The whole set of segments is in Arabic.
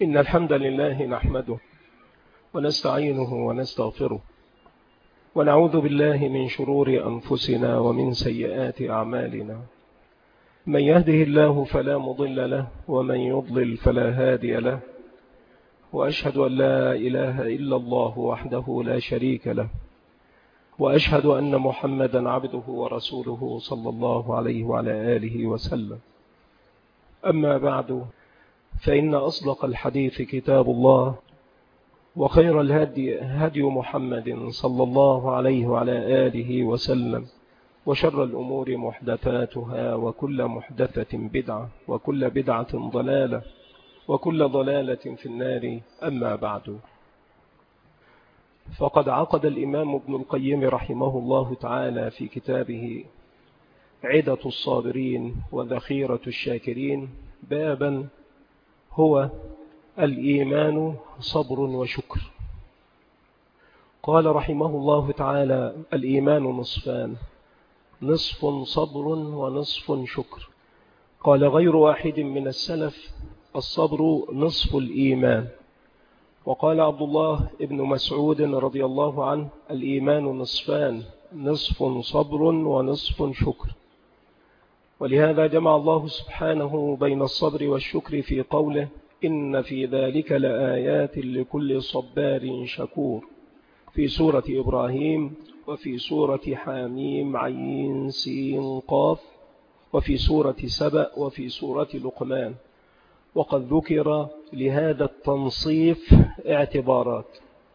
إن الحمد لله نحمده ونستعينه ونستغفره ونعوذ بالله من شرور أنفسنا ومن سيئات أعمالنا. من يهده الله فلا مضل له ومن يضلل فلا هادي له، وأشهد أن لا إله إلا الله وحده لا شريك له، وأشهد أن محمدا عبده ورسوله صلى الله عليه وعلى آله وسلم. أما بعد، فإن أصدق الحديث كتاب الله، وخير الهدي هدي محمد صلى الله عليه وعلى آله وسلم، وشر الأمور محدثاتها، وكل محدثة بدعة، وكل بدعة ضلالة، وكل ضلالة في النار. أما بعد، فقد عقد الإمام ابن القيم رحمه الله تعالى في كتابه عدة الصابرين وذخيرة الشاكرين بابا هو الإيمان صبر وشكر. قال رحمه الله تعالى: الإيمان نصفان، نصف صبر ونصف شكر. قال غير واحد من السلف: الصبر نصف الإيمان. وقال عبد الله بن مسعود رضي الله عنه: الإيمان نصفان، نصف صبر ونصف شكر. ولهذا جمع الله سبحانه بين الصبر والشكر في قوله: إن في ذلك لآيات لكل صبار شكور، في سورة إبراهيم، وفي سورة حاميم عين سين قاف، وفي سورة سبأ، وفي سورة لقمان. وقد ذكر لهذا التنصيف اعتبارات،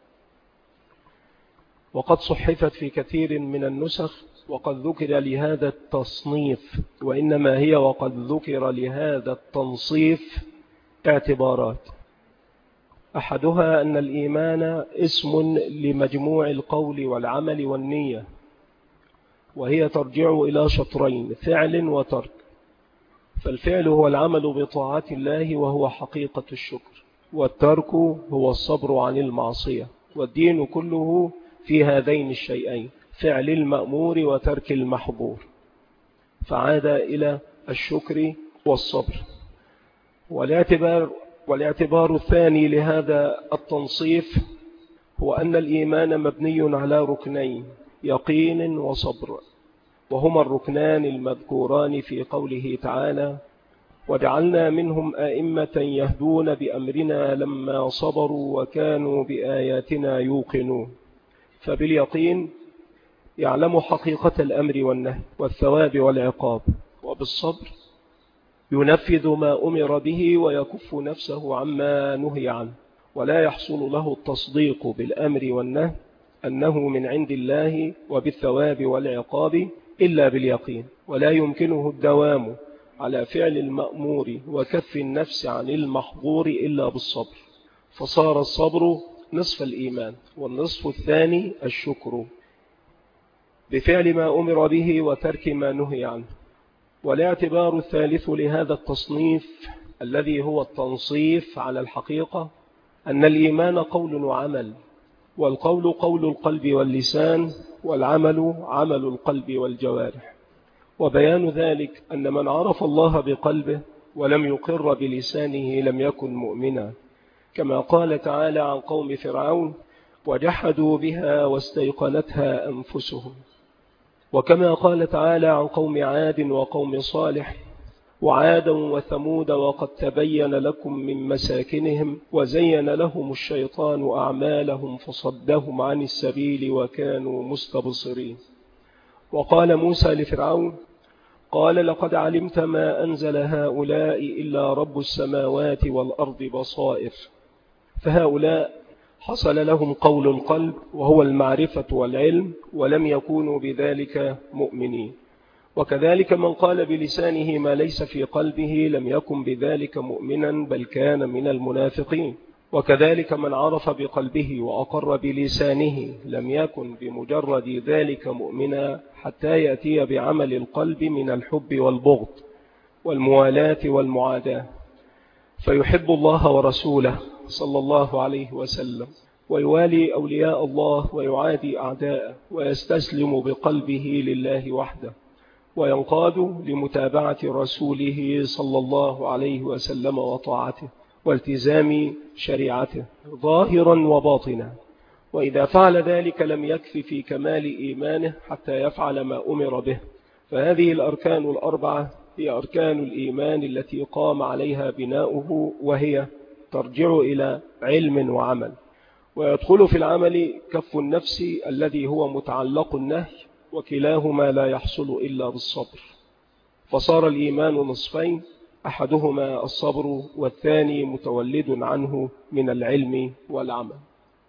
وقد صحفت في كثير من النسخ وقد ذكر لهذا التصنيف، وإنما هي وقد ذكر لهذا التنصيف اعتبارات. أحدها أن الإيمان اسم لمجموع القول والعمل والنية، وهي ترجع إلى شطرين: فعل وترك. فالفعل هو العمل بطاعة الله وهو حقيقة الشكر، والترك هو الصبر عن المعصية. والدين كله في هذين الشيئين: فعل المأمور وترك المحظور. فعاد إلى الشكر والصبر. والاعتبار الثاني لهذا التنصيف هو أن الإيمان مبني على ركنين: يقين وصبر، وهما الركنان المذكوران في قوله تعالى: وجعلنا منهم أئمة يهدون بأمرنا لما صبروا وكانوا بآياتنا يوقنون. فباليقين يعلم حقيقة الأمر والنهي والثواب والعقاب، وبالصبر ينفذ ما أمر به ويكف نفسه عما نهي عنه، ولا يحصل له التصديق بالأمر والنهي أنه من عند الله وبالثواب والعقاب إلا باليقين، ولا يمكنه الدوام على فعل المأمور وكف النفس عن المحظور إلا بالصبر. فصار الصبر نصف الإيمان، والنصف الثاني الشكر بفعل ما أمر به وترك ما نهي عنه. والاعتبار الثالث لهذا التصنيف الذي هو التنصيف على الحقيقة أن الإيمان قول وعمل، والقول قول القلب واللسان، والعمل عمل القلب والجوارح. وبيان ذلك أن من عرف الله بقلبه ولم يقر بلسانه لم يكن مؤمنا، كما قال تعالى عن قوم فرعون: وجحدوا بها واستيقنتها أنفسهم. وكما قال تعالى عن قوم عاد وقوم صالح: وعادا وثمود وقد تبين لكم من مساكنهم وزين لهم الشيطان أعمالهم فصدهم عن السبيل وكانوا مستبصرين. وقال موسى لفرعون: قال لقد علمت ما أنزل هؤلاء إلا رب السماوات والأرض بصائر. فهؤلاء حصل لهم قول القلب وهو المعرفة والعلم، ولم يكونوا بذلك مؤمنين. وكذلك من قال بلسانه ما ليس في قلبه لم يكن بذلك مؤمنا، بل كان من المنافقين. وكذلك من عرف بقلبه وأقر بلسانه لم يكن بمجرد ذلك مؤمنا، حتى يأتي بعمل القلب من الحب والبغض والموالاة والمعاداة، فيحب الله ورسوله صلى الله عليه وسلم، ويوالي أولياء الله ويعادي أعداءه، ويستسلم بقلبه لله وحده، وينقاد لمتابعة رسوله صلى الله عليه وسلم وطاعته، والتزام شريعته ظاهرا وباطنا. وإذا فعل ذلك لم يكف في كمال إيمانه حتى يفعل ما أمر به. فهذه الأركان الأربعة هي أركان الإيمان التي قام عليها بناؤه، وهي ترجع إلى علم وعمل. ويدخل في العمل كف النفس الذي هو متعلق النهي، وكلاهما لا يحصل إلا بالصبر. فصار الإيمان نصفين، أحدهما الصبر والثاني متولد عنه من العلم والعمل.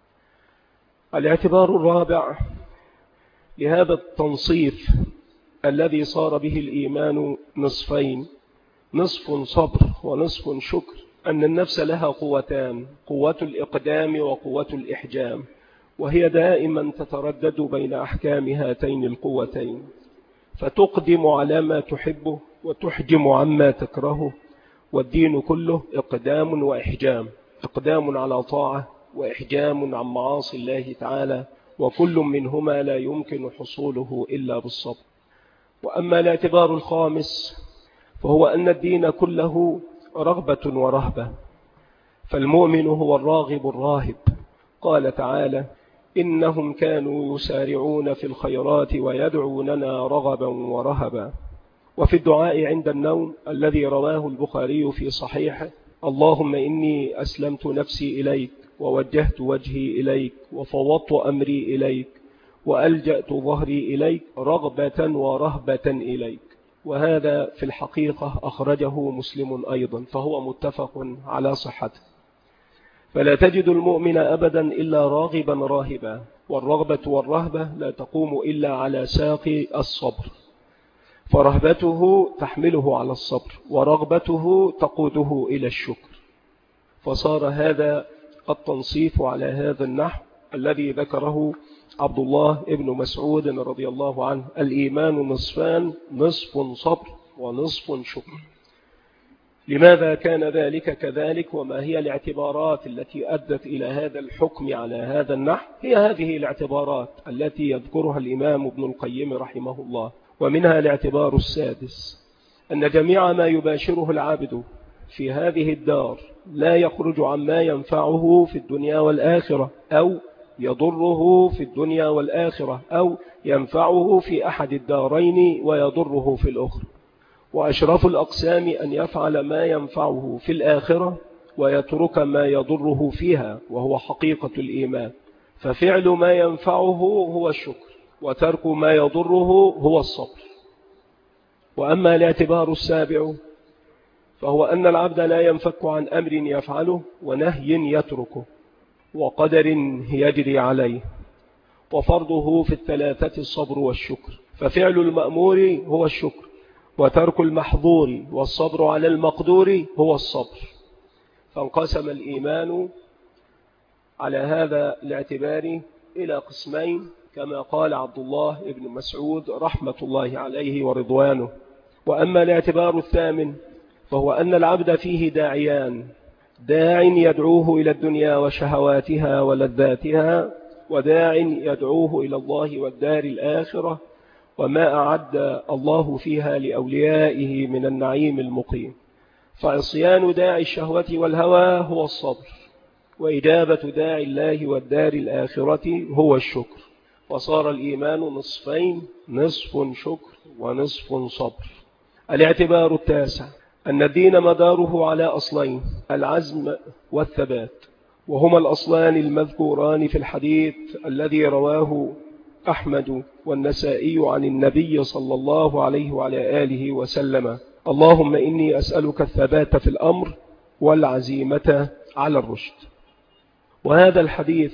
الاعتبار الرابع لهذا التنصيف الذي صار به الإيمان نصفين، نصف صبر ونصف شكر، أن النفس لها قوتان، قوة الإقدام وقوة الإحجام، وهي دائما تتردد بين أحكام هاتين القوتين، فتقدم على ما تحبه وتحجم عما تكرهه. والدين كله إقدام وإحجام، إقدام على طاعة وإحجام عن معاصي الله تعالى، وكل منهما لا يمكن حصوله إلا بالصبر. وأما الاعتبار الخامس فهو أن الدين كله رغبة ورهبة، فالمؤمن هو الراغب الراهب. قال تعالى: إنهم كانوا يسارعون في الخيرات ويدعوننا رغبا ورهبا. وفي الدعاء عند النوم الذي رواه البخاري في صحيحه: اللهم إني أسلمت نفسي إليك ووجهت وجهي إليك وفوضت أمري إليك وألجأت ظهري إليك رغبة ورهبة إليك. وهذا في الحقيقة أخرجه مسلم أيضا، فهو متفق على صحته. فلا تجد المؤمن أبدا إلا راغبا راهبا، والرغبة والرهبة لا تقوم إلا على ساق الصبر، فرهبته تحمله على الصبر ورغبته تقوده إلى الشكر. فصار هذا التنصيف على هذا النحو الذي ذكره عبد الله ابن مسعود رضي الله عنه: الإيمان نصفان، نصف صبر ونصف شكر. لماذا كان ذلك كذلك؟ وما هي الاعتبارات التي أدت إلى هذا الحكم على هذا النحو؟ هي هذه الاعتبارات التي يذكرها الإمام ابن القيم رحمه الله. ومنها الاعتبار السادس: أن جميع ما يباشره العبد في هذه الدار لا يخرج عما ينفعه في الدنيا والآخرة، أو يضره في الدنيا والآخرة، أو ينفعه في أحد الدارين ويضره في الأخرى. وأشرف الأقسام أن يفعل ما ينفعه في الآخرة ويترك ما يضره فيها، وهو حقيقة الإيمان. ففعل ما ينفعه هو الشكر، وترك ما يضره هو الصبر. وأما الاعتبار السابع فهو أن العبد لا ينفك عن أمر يفعله ونهي يتركه وقدر يجري عليه، وفرضه في الثلاثة الصبر والشكر. ففعل المأمور هو الشكر، وترك المحظور والصبر على المقدور هو الصبر. فانقسم الإيمان على هذا الاعتبار إلى قسمين، كما قال عبد الله بن مسعود رحمة الله عليه ورضوانه. وأما الاعتبار الثامن فهو أن العبد فيه داعيان: داع يدعوه إلى الدنيا وشهواتها ولذاتها، وداع يدعوه إلى الله والدار الآخرة وما أعد الله فيها لأوليائه من النعيم المقيم. فعصيان داعي الشهوة والهوى هو الصبر، وإجابة داعي الله والدار الآخرة هو الشكر. وصار الإيمان نصفين، نصف شكر ونصف صبر. الاعتبار التاسع أن الدين مداره على أصلين: العزم والثبات، وهما الأصلان المذكوران في الحديث الذي رواه أحمد والنسائي عن النبي صلى الله عليه وعلى آله وسلم: اللهم إني أسألك الثبات في الأمر والعزيمة على الرشد. وهذا الحديث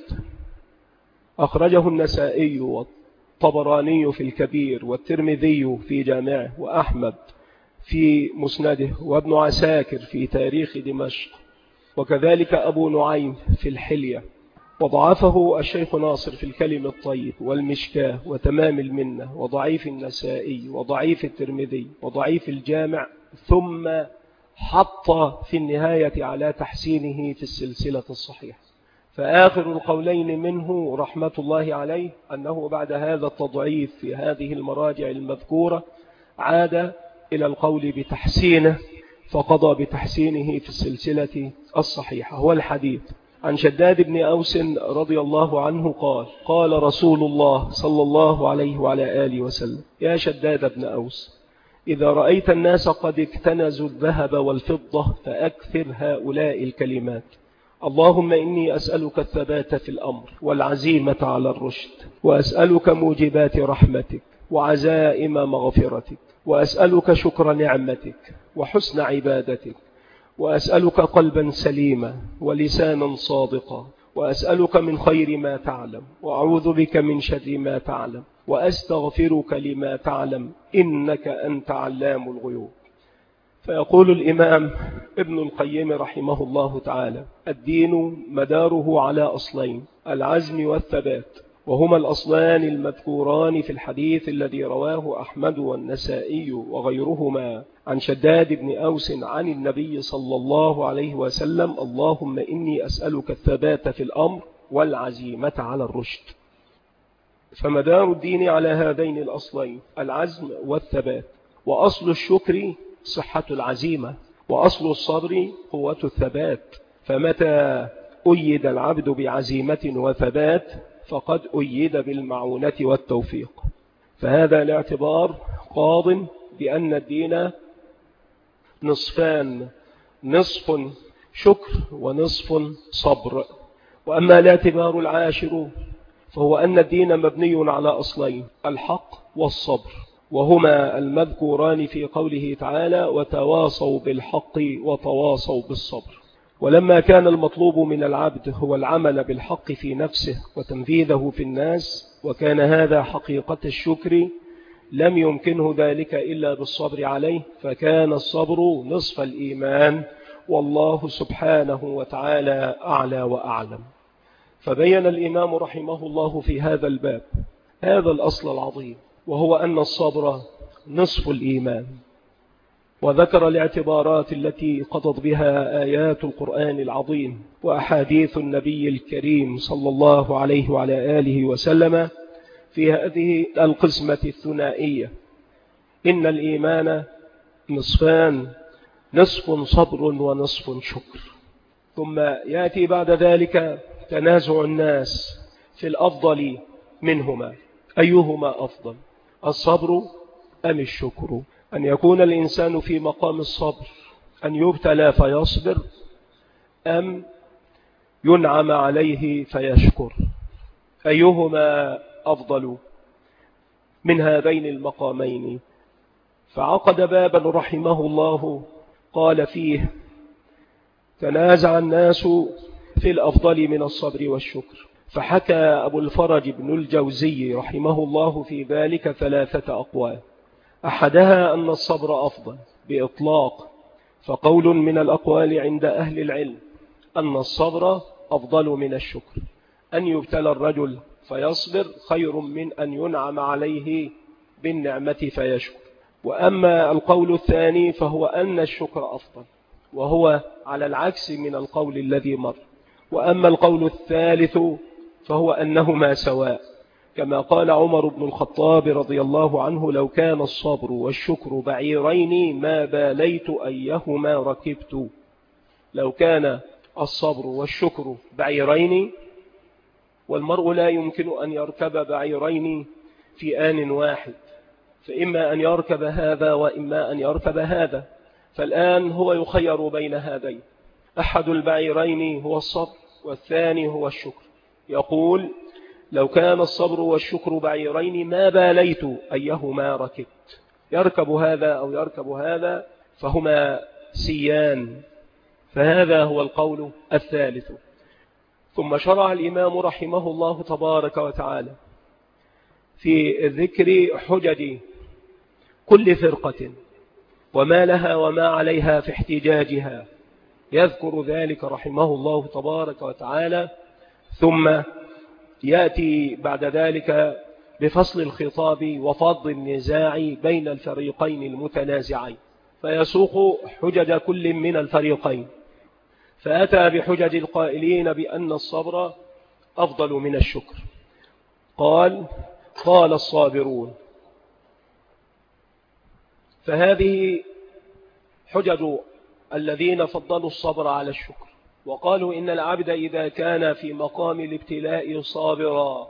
أخرجه النسائي والطبراني في الكبير، والترمذي في جامعه، وأحمد في مسنده، وابن عساكر في تاريخ دمشق، وكذلك أبو نعيم في الحلية. وضعفه الشيخ ناصر في الكلم الطيب والمشكاه وتمام المنة، وضعيف النسائي، وضعيف الترمذي، وضعيف الجامع، ثم حط في النهاية على تحسينه في السلسلة الصحيحة. فآخر القولين منه رحمة الله عليه أنه بعد هذا التضعيف في هذه المراجع المذكورة عاد إلى القول بتحسينه، فقضى بتحسينه في السلسلة الصحيحة. هو الحديث عن شداد بن أوس رضي الله عنه قال: قال رسول الله صلى الله عليه وعلى آله وسلم: يا شداد بن أوس، إذا رأيت الناس قد اكتنزوا الذهب والفضة فأكثر هؤلاء الكلمات: اللهم إني أسألك الثبات في الأمر والعزيمة على الرشد، وأسألك موجبات رحمتك وعزائم مغفرتك، وأسألك شكر نعمتك وحسن عبادتك، وأسألك قلبا سليما ولسانا صادقا، وأسألك من خير ما تعلم، وأعوذ بك من شر ما تعلم، وأستغفرك لما تعلم، إنك أنت علام الغيوب. فيقول الإمام ابن القيم رحمه الله تعالى: الدين مداره على أصلين: العزم والثبات، وهما الأصلان المذكوران في الحديث الذي رواه أحمد والنسائي وغيرهما عن شداد بن أوس عن النبي صلى الله عليه وسلم: اللهم إني أسألك الثبات في الأمر والعزيمة على الرشد. فمدار الدين على هذين الأصلين: العزم والثبات. وأصل الشكر صحة العزيمة، وأصل الصبر قوة الثبات. فمتى أيد العبد بعزيمة وثبات فقد أيد بالمعونة والتوفيق. فهذا الاعتبار قاض بأن الدين نصفان: نصف شكر ونصف صبر. وأما الاعتبار العاشر فهو أن الدين مبني على أصلين: الحق والصبر، وهما المذكوران في قوله تعالى: وتواصوا بالحق وتواصوا بالصبر. ولما كان المطلوب من العبد هو العمل بالحق في نفسه وتنفيذه في الناس، وكان هذا حقيقة الشكر، لم يمكنه ذلك إلا بالصبر عليه، فكان الصبر نصف الإيمان، والله سبحانه وتعالى أعلى وأعلم. فبين الإمام رحمه الله في هذا الباب هذا الأصل العظيم، وهو أن الصبر نصف الإيمان. وذكر الاعتبارات التي قضت بها آيات القرآن العظيم وأحاديث النبي الكريم صلى الله عليه وعلى آله وسلم في هذه القسمة الثنائية: إن الإيمان نصفان: نصف صبر ونصف شكر. ثم يأتي بعد ذلك تنازع الناس في الأفضل منهما: أيهما أفضل، الصبر أم الشكر؟ أن يكون الإنسان في مقام الصبر، أن يبتلى فيصبر، أم ينعم عليه فيشكر؟ أيهما أفضل من هذين المقامين؟ فعقد بابا رحمه الله قال فيه: تنازع الناس في الأفضل من الصبر والشكر. فحكى أبو الفرج بن الجوزي رحمه الله في ذلك 3 أقوال: أحدها أن الصبر أفضل بإطلاق، فقول من الأقوال عند أهل العلم أن الصبر أفضل من الشكر. أن يبتلى الرجل فيصبر خير من أن ينعم عليه بالنعمة فيشكر. وأما القول الثاني فهو أن الشكر أفضل، وهو على العكس من القول الذي مر. وأما القول الثالث فهو أنهما سواء، كما قال عمر بن الخطاب رضي الله عنه: لو كان الصبر والشكر بعيرين ما باليت أيهما ركبت. لو كان الصبر والشكر بعيرين، والمرء لا يمكن أن يركب بعيرين في آن واحد، فإما أن يركب هذا وإما أن يركب هذا، فالآن هو يخير بين هذين: أحد البعيرين هو الصبر والثاني هو الشكر. يقول: لو كان الصبر والشكر بعيرين ما باليت أيهما ركبت، يركب هذا أو يركب هذا، فهما سيان. فهذا هو القول الثالث. ثم شرع الإمام رحمه الله تبارك وتعالى في ذكر حجج كل فرقة وما لها وما عليها في احتجاجها، يذكر ذلك رحمه الله تبارك وتعالى، ثم يأتي بعد ذلك بفصل الخطاب وفض النزاع بين الفريقين المتنازعين، فيسوق حجج كل من الفريقين. فأتى بحجج القائلين بأن الصبر أفضل من الشكر. قال الصابرون. فهذه حجج الذين فضلوا الصبر على الشكر، وقالوا إن العبد إذا كان في مقام الابتلاء صابرا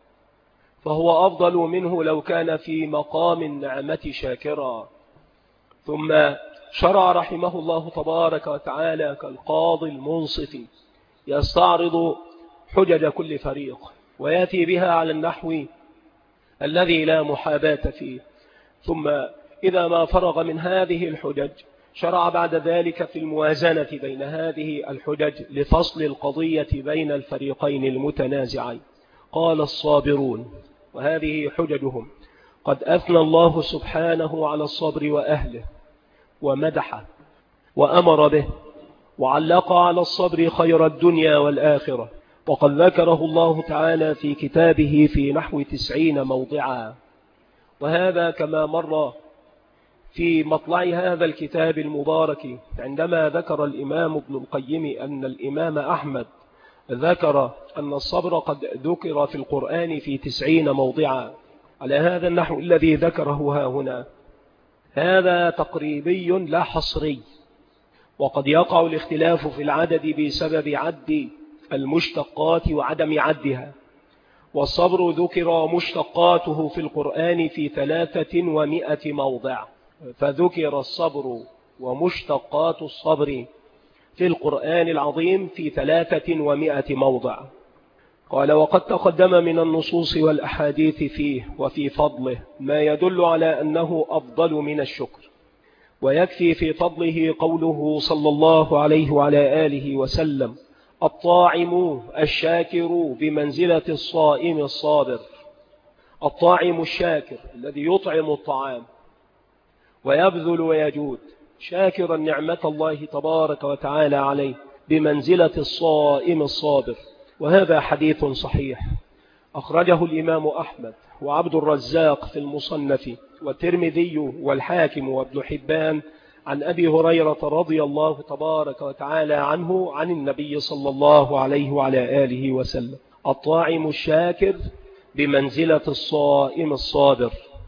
فهو أفضل منه لو كان في مقام النعمة شاكرا. ثم شرع رحمه الله تبارك وتعالى كالقاضي المنصف يستعرض حجج كل فريق ويأتي بها على النحو الذي لا محاباة فيه. ثم إذا ما فرغ من هذه الحجج شرع بعد ذلك في الموازنة بين هذه الحجج لفصل القضية بين الفريقين المتنازعين. قال الصابرون، وهذه حججهم: قد أثنى الله سبحانه على الصبر وأهله ومدحه وأمر به، وعلق على الصبر خير الدنيا والآخرة، وقد ذكره الله تعالى في كتابه في نحو 90 موضعا. وهذا كما مر في مطلع هذا الكتاب المبارك عندما ذكر الإمام ابن القيم أن الإمام أحمد ذكر أن الصبر قد ذكر في القرآن في 90 موضعا على هذا النحو الذي ذكره هنا. هذا تقريبي لا حصري، وقد يقع الاختلاف في العدد بسبب عد المشتقات وعدم عدها. والصبر ذكر مشتقاته في القرآن في 300 موضع، فذكر الصبر ومشتقات الصبر في القرآن العظيم في 300 موضع. قال: وقد تقدم من النصوص والأحاديث فيه وفي فضله ما يدل على أنه أفضل من الشكر، ويكفي في فضله قوله صلى الله عليه وعلى آله وسلم: الطاعم الشاكر بمنزلة الصائم الصابر. الطاعم الشاكر الذي يطعم الطعام ويبذل ويجود شاكرا نعمة الله تبارك وتعالى عليه بمنزلة الصائم الصابر. وهذا حديث صحيح أخرجه الإمام أحمد وعبد الرزاق في المصنف والترمذي والحاكم وابن حبان عن أبي هريرة رضي الله تبارك وتعالى عنه عن النبي صلى الله عليه وعلى آله وسلم: الطاعم الشاكر بمنزلة الصائم الصابر.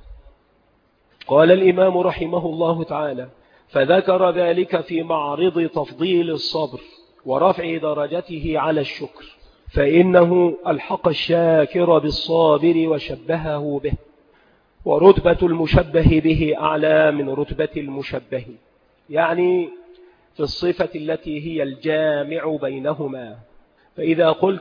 قال الإمام رحمه الله تعالى: فذكر ذلك في معرض تفضيل الصبر ورفع درجته على الشكر، فإنه ألحق الشاكر بالصابر وشبهه به، ورتبة المشبه به أعلى من رتبة المشبه، يعني في الصفة التي هي الجامع بينهما. فإذا قلت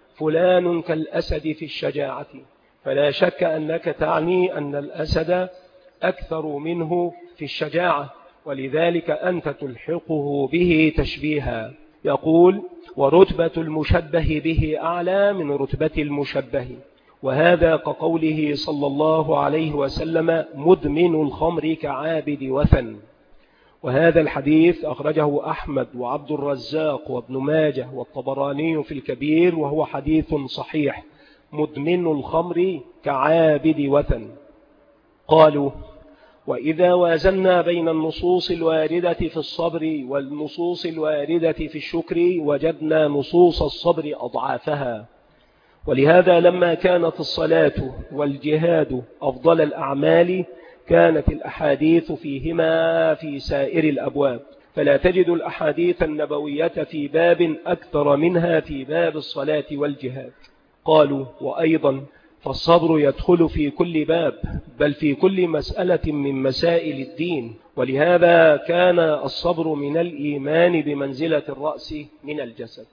فلان كالأسد في الشجاعة فلا شك أنك تعني أن الأسد أكثر منه في الشجاعة، ولذلك أنت تلحقه به تشبيها. يقول: ورتبة المشبه به أعلى من رتبة المشبه. وهذا كقوله صلى الله عليه وسلم: مدمن الخمر كعابد وثن. وهذا الحديث أخرجه أحمد وعبد الرزاق وابن ماجه والطبراني في الكبير، وهو حديث صحيح: مدمن الخمر كعابد وثن. قالوا: وإذا وازنا بين النصوص الواردة في الصبر والنصوص الواردة في الشكر وجدنا نصوص الصبر أضعافها. ولهذا لما كانت الصلاة والجهاد أفضل الأعمال كانت الأحاديث فيهما في سائر الأبواب، فلا تجد الأحاديث النبوية في باب أكثر منها في باب الصلاة والجهاد. قالوا: وأيضا فالصبر يدخل في كل باب، بل في كل مسألة من مسائل الدين، ولهذا كان الصبر من الإيمان بمنزلة الرأس من الجسد.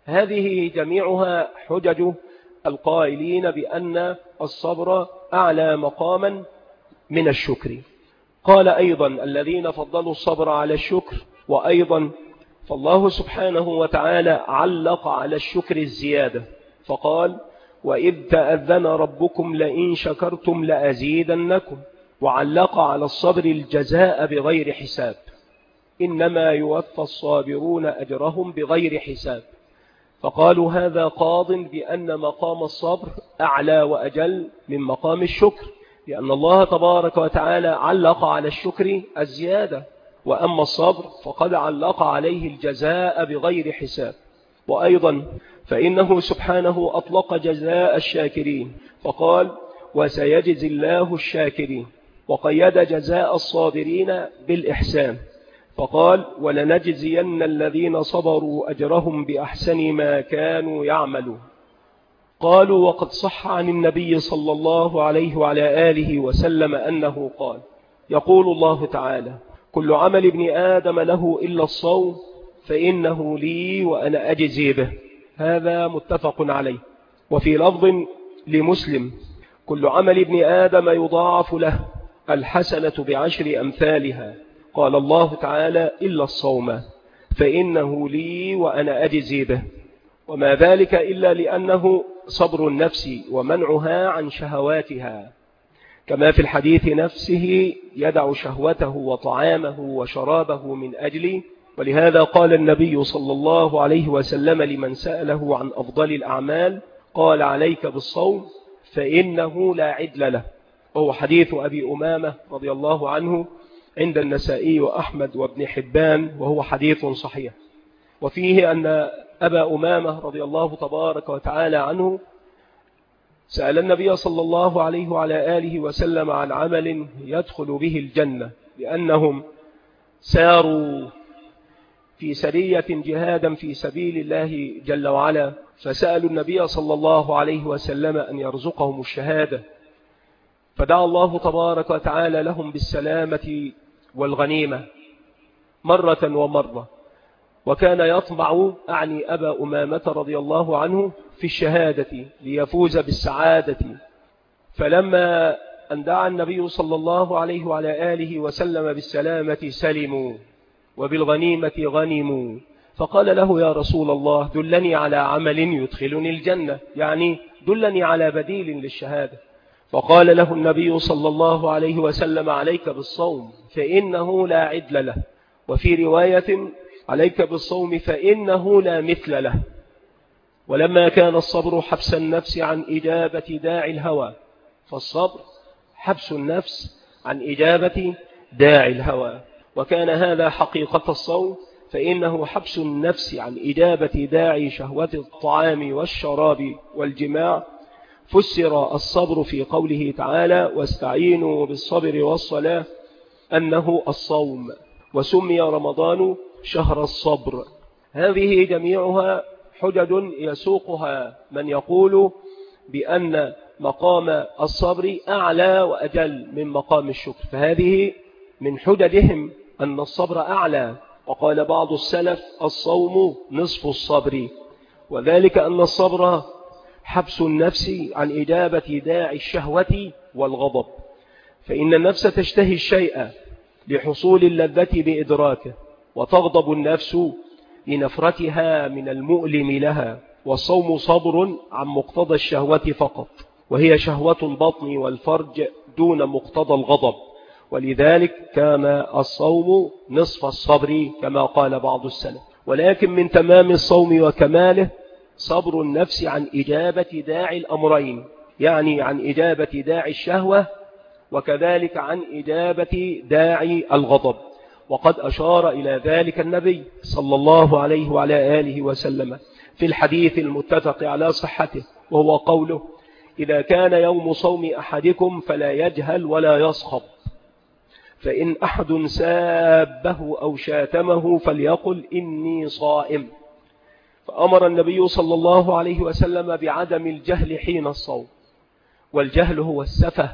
هذه جميعها حجج القائلين بأن الصبر أعلى مقاما من الشكر. قال أيضا: الذين فضلوا الصبر على الشكر. وأيضا فالله سبحانه وتعالى علق على الشكر الزيادة فقال: وإذ تأذن ربكم لئن شكرتم لأزيدنكم. وعلق على الصبر الجزاء بغير حساب، إنما يوفى الصابرون أجرهم بغير حساب. فقالوا: هذا قاض بأن مقام الصبر أعلى وأجل من مقام الشكر، لأن الله تبارك وتعالى علق على الشكر الزيادة، وأما الصبر فقد علق عليه الجزاء بغير حساب. وأيضا فإنه سبحانه أطلق جزاء الشاكرين فقال: وسيجزي الله الشاكرين، وقيد جزاء الصابرين بالإحسان فقال ولنجزين الذين صبروا أجرهم بأحسن ما كانوا يعملون. قالوا وقد صح عن النبي صلى الله عليه وعلى آله وسلم أنه قال يقول الله تعالى كل عمل ابن آدم له إلا الصوم فإنه لي وأنا أجزي به. هذا متفق عليه. وفي لفظ لمسلم كل عمل ابن آدم يضاعف له الحسنة بعشر أمثالها. قال الله تعالى إلا الصوم فإنه لي وأنا أجزي به. وما ذلك إلا لأنه صبر النفس ومنعها عن شهواتها، كما في الحديث نفسه يدع شهوته وطعامه وشرابه من أجلي. ولهذا قال النبي صلى الله عليه وسلم لمن سأله عن أفضل الأعمال قال عليك بالصوم فإنه لا عدل له. وهو حديث أبي أمامة رضي الله عنه عند النسائي وأحمد وابن حبان، وهو حديث صحيح. وفيه أن أبا أمامة رضي الله تبارك وتعالى عنه سأل النبي صلى الله عليه وعلى آله وسلم عن عمل يدخل به الجنة، لأنهم ساروا في سرية جهادا في سبيل الله جل وعلا، فسألوا النبي صلى الله عليه وسلم أن يرزقهم الشهادة، فدعا الله تبارك وتعالى لهم بالسلامة والغنيمة مرة ومرة. وكان يطمع أعني أبا أمامة رضي الله عنه في الشهادة ليفوز بالسعادة. فلما أن دعا النبي صلى الله عليه وعلى آله وسلم بالسلامة سلموا وبالغنيمة غنموا. فقال له يا رسول الله دلني على عمل يدخلني الجنة، يعني دلني على بديل للشهادة. فقال له النبي صلى الله عليه وسلم عليك بالصوم فإنه لا عدل له، وفي رواية عليك بالصوم فإنه لا مثل له. ولما كان الصبر حبس النفس عن إجابة داعي الهوى، فالصبر حبس النفس عن إجابة داعي الهوى، وكان هذا حقيقة الصوم، فإنه حبس النفس عن إجابة داعي شهوة الطعام والشراب والجماع. فسر الصبر في قوله تعالى واستعينوا بالصبر والصلاة أنه الصوم، وسمي رمضان شهر الصبر. هذه جميعها حجج يسوقها من يقول بأن مقام الصبر أعلى وأجل من مقام الشكر، فهذه من حججهم أن الصبر أعلى. وقال بعض السلف الصوم نصف الصبر، وذلك أن الصبر حبس النفس عن إجابة داعي الشهوة والغضب، فإن النفس تشتهي الشيء لحصول اللذة بإدراكه، وتغضب النفس لنفرتها من المؤلم لها. والصوم صبر عن مقتضى الشهوة فقط، وهي شهوة البطن والفرج دون مقتضى الغضب، ولذلك كان الصوم نصف الصبر كما قال بعض السلف. ولكن من تمام الصوم وكماله صبر النفس عن إجابة داعي الأمرين، يعني عن إجابة داعي الشهوة وكذلك عن إجابة داعي الغضب. وقد أشار إلى ذلك النبي صلى الله عليه وعلى آله وسلم في الحديث المتفق على صحته، وهو قوله إذا كان يوم صوم أحدكم فلا يجهل ولا يصخب، فإن أحد سابه أو شاتمه فليقل إني صائم. فأمر النبي صلى الله عليه وسلم بعدم الجهل حين الصوم، والجهل هو السفه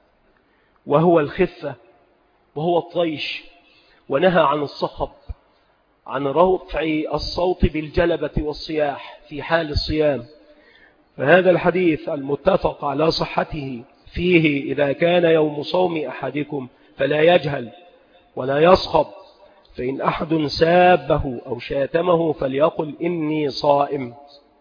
وهو الخفة وهو الطيش، ونهى عن الصخب، عن رفع الصوت بالجلبة والصياح في حال الصيام. فهذا الحديث المتفق على صحته فيه إذا كان يوم صوم أحدكم فلا يجهل ولا يصخب، فإن أحد سابه أو شاتمه فليقل إني صائم.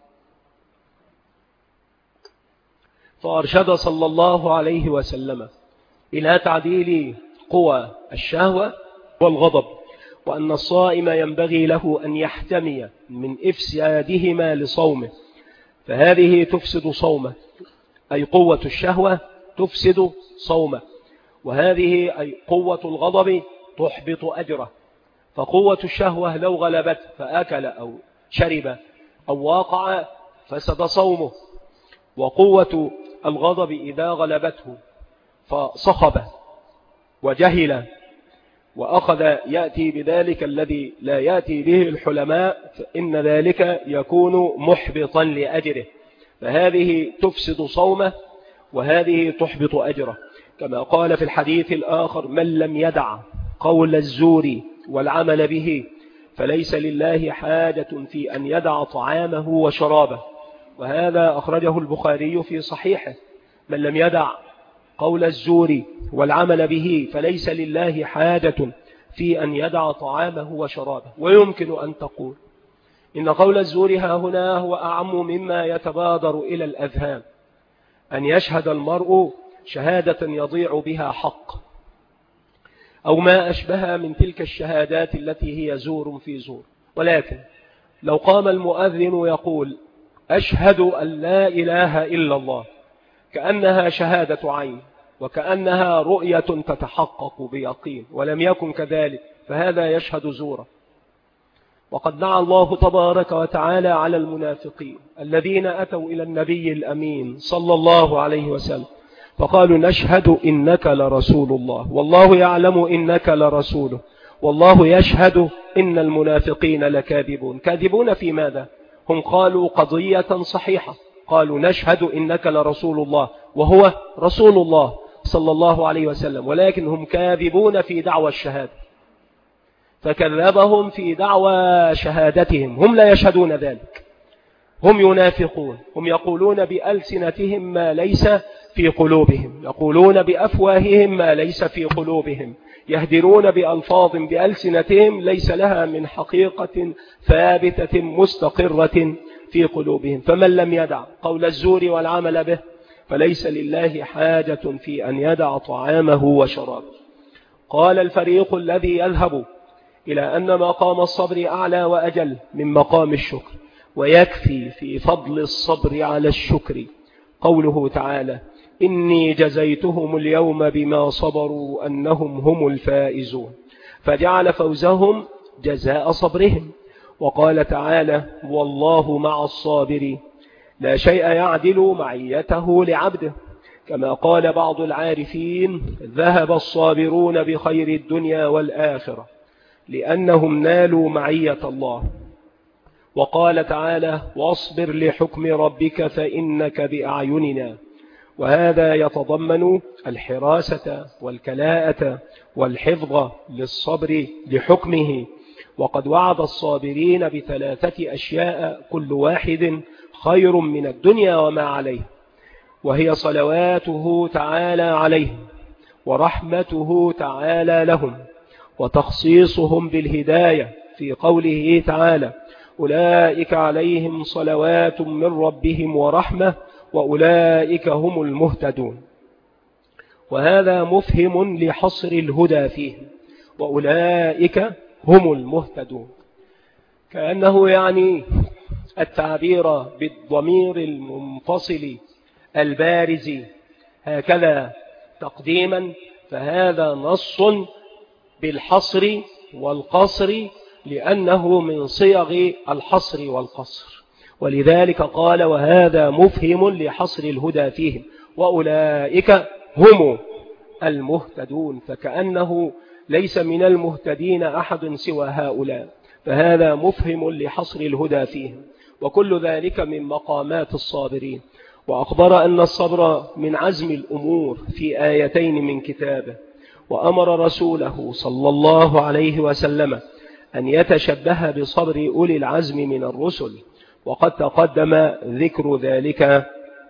فأرشد صلى الله عليه وسلم إلى تعديل قوى الشهوة والغضب، وأن الصائم ينبغي له أن يحتمي من إفسادهما لصومه، فهذه تفسد صومه، أي قوة الشهوة تفسد صومه، وهذه أي قوة الغضب تحبط أجره. فقوة الشهوة لو غلبت فأكل أو شرب أو واقع فسد صومه، وقوة الغضب إذا غلبته فصخب وجهل وأخذ يأتي بذلك الذي لا يأتي به الحلماء، فإن ذلك يكون محبطا لأجره، فهذه تفسد صومه وهذه تحبط أجره. كما قال في الحديث الآخر: من لم يدع قول الزور والعمل به فليس لله حاجة في أن يدع طعامه وشرابه. وهذا أخرجه البخاري في صحيحه: من لم يدع قول الزور والعمل به فليس لله حاجة في أن يدع طعامه وشرابه. ويمكن أن تقول إن قول الزور ها هنا هو أعم مما يتبادر إلى الأذهان، أن يشهد المرء شهادة يضيع بها حق، أو ما أشبه من تلك الشهادات التي هي زور في زور. ولكن لو قام المؤذن يقول: أشهد أن لا إله إلا الله، كأنها شهادة عين وكأنها رؤية تتحقق بيقين، ولم يكن كذلك، فهذا يشهد زورا. وقد دعا الله تبارك وتعالى على المنافقين الذين أتوا إلى النبي الأمين صلى الله عليه وسلم فقالوا: نشهد إنك لرسول الله، والله يعلم إنك لرسوله، والله يشهد إن المنافقين لكاذبون. كاذبون في ماذا؟ هم قالوا قضية صحيحة، قالوا: نشهد إنك لرسول الله، وهو رسول الله صلى الله عليه وسلم، ولكن هم كاذبون في دعوى الشهادة، فكذبهم في دعوى شهادتهم. هم لا يشهدون ذلك، هم ينافقون، هم يقولون بألسنتهم ما ليس في قلوبهم، يقولون بأفواههم ما ليس في قلوبهم، يهدرون بألفاظ بألسنتهم ليس لها من حقيقة ثابتة مستقرة في قلوبهم. فمن لم يدع قول الزور والعمل به فليس لله حاجة في أن يدع طعامه وشرابه. قال الفريق الذي يذهب إلى أن مقام الصبر أعلى وأجل من مقام الشكر، ويكفي في فضل الصبر على الشكر قوله تعالى: إني جزيتهم اليوم بما صبروا أنهم هم الفائزون، فجعل فوزهم جزاء صبرهم. وقال تعالى: والله مع الصابرين، لا شيء يعدل معيته لعبده. كما قال بعض العارفين: ذهب الصابرون بخير الدنيا والآخرة لأنهم نالوا معية الله. وقال تعالى: واصبر لحكم ربك فإنك بأعيننا. وهذا يتضمن الحراسة والكلاءة والحفظ للصبر لحكمه. وقد وعد الصابرين بثلاثة أشياء كل واحد خير من الدنيا وما عليه، وهي صلواته تعالى عليهم، ورحمته تعالى لهم، وتخصيصهم بالهداية في قوله تعالى: أولئك عليهم صلوات من ربهم ورحمة وأولئك هم المهتدون. وهذا مفهم لحصر الهدى فيهم، وأولئك هم المهتدون، كأنه يعني التعبير بالضمير المنفصل البارز هكذا تقديما، فهذا نص بالحصر والقصر، لأنه من صيغ الحصر والقصر، ولذلك قال: وهذا مفهم لحصر الهدى فيهم وأولئك هم المهتدون، فكأنه ليس من المهتدين أحد سوى هؤلاء، فهذا مفهم لحصر الهدى فيهم، وكل ذلك من مقامات الصابرين. وأخبر أن الصبر من عزم الأمور في آيتين من كتابه، وأمر رسوله صلى الله عليه وسلم أن يتشبه بصبر أولي العزم من الرسل، وقد تقدم ذكر ذلك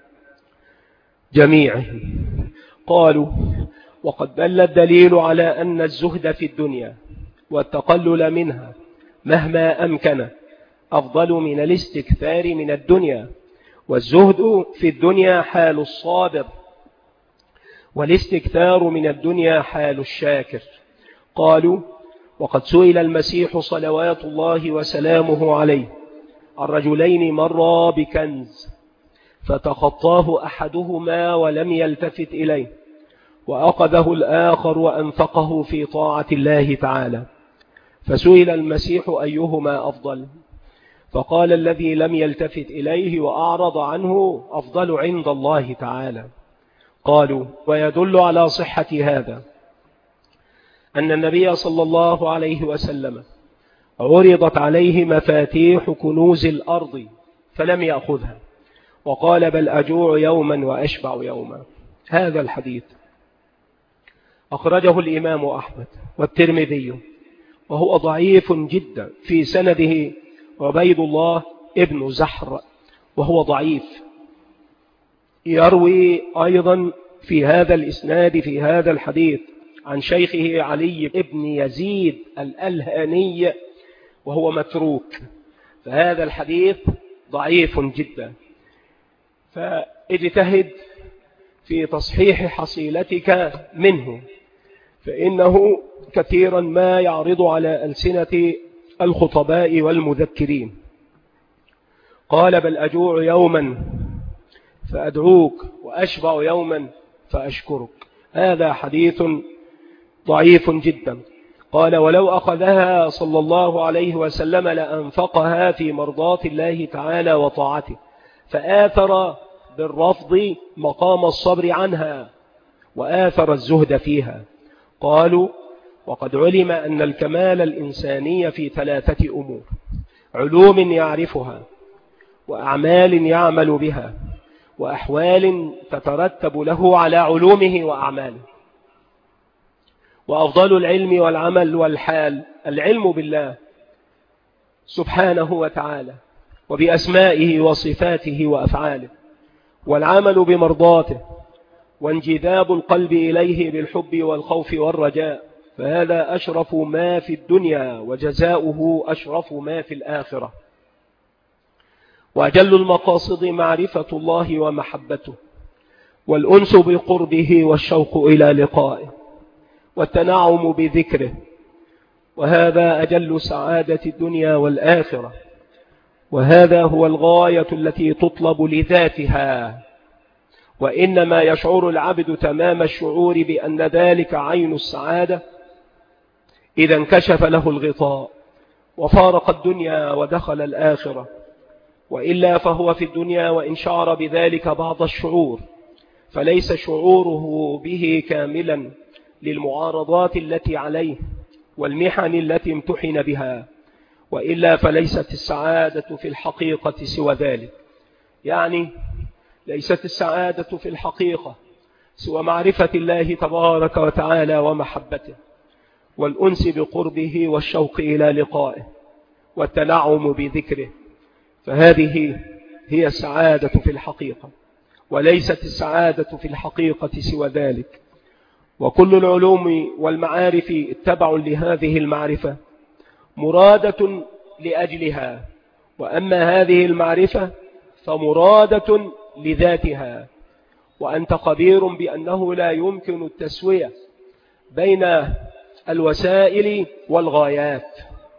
جميعه. قالوا: وقد دل الدليل على أن الزهد في الدنيا والتقلل منها مهما أمكن أفضل من الاستكثار من الدنيا، والزهد في الدنيا حال الصابر، والاستكثار من الدنيا حال الشاكر. قالوا: وقد سئل المسيح صلوات الله وسلامه عليه عن رجلين مرا بكنز فتخطاه أحدهما ولم يلتفت إليه، وأخذه الآخر وأنفقه في طاعة الله تعالى، فسئل المسيح أيهما أفضل؟ فقال: الذي لم يلتفت إليه وأعرض عنه أفضل عند الله تعالى. قالوا: ويدل على صحة هذا أن النبي صلى الله عليه وسلم عرضت عليه مفاتيح كنوز الأرض فلم يأخذها، وقال بل أجوع يوما وأشبع يوما. هذا الحديث أخرجه الإمام أحمد والترمذي، وهو ضعيف جدا، في سنده عبيد الله ابن زحر وهو ضعيف. يروي أيضا في هذا الإسناد في هذا الحديث عن شيخه علي بن يزيد الألهاني وهو متروك، فهذا الحديث ضعيف جدا. فاجتهد في تصحيح حصيلتك منه، فإنه كثيرا ما يعرض على ألسنة الخطباء والمذكرين. قال بل أجوع يوما فأدعوك وأشبع يوما فأشكرك. هذا حديث ضعيف جدا. قال ولو أخذها صلى الله عليه وسلم لأنفقها في مرضاة الله تعالى وطاعته، فآثر بالرفض مقام الصبر عنها وآثر الزهد فيها. قالوا وقد علم أن الكمال الإنساني في 3 أمور: علوم يعرفها، وأعمال يعمل بها، وأحوال تترتب له على علومه وأعماله. وأفضل العلم والعمل والحال العلم بالله سبحانه وتعالى وبأسمائه وصفاته وأفعاله، والعمل بمرضاته، وانجذاب القلب إليه بالحب والخوف والرجاء، فهذا أشرف ما في الدنيا وجزاؤه أشرف ما في الآخرة. وأجل المقاصد معرفة الله ومحبته، والأنس بقربه والشوق إلى لقائه، والتنعم بذكره، وهذا أجل سعادة الدنيا والآخرة، وهذا هو الغاية التي تطلب لذاتها. وإنما يشعر العبد تمام الشعور بأن ذلك عين السعادة إذا انكشف له الغطاء وفارق الدنيا ودخل الآخرة، وإلا فهو في الدنيا وإن شعر بذلك بعض الشعور فليس شعوره به كاملا للمعارضات التي عليه والمحن التي امتحن بها، وإلا فليست السعادة في الحقيقة سوى ذلك. يعني ليست السعادة في الحقيقة سوى معرفة الله تبارك وتعالى ومحبته، والأنس بقربه والشوق إلى لقائه، والتنعم بذكره، فهذه هي السعادة في الحقيقة، وليست السعادة في الحقيقة سوى ذلك. وكل العلوم والمعارف اتبع لهذه المعرفة مرادة لأجلها، وأما هذه المعرفة فمرادة لذاتها. وأنت خبير بأنه لا يمكن التسوية بين الوسائل والغايات،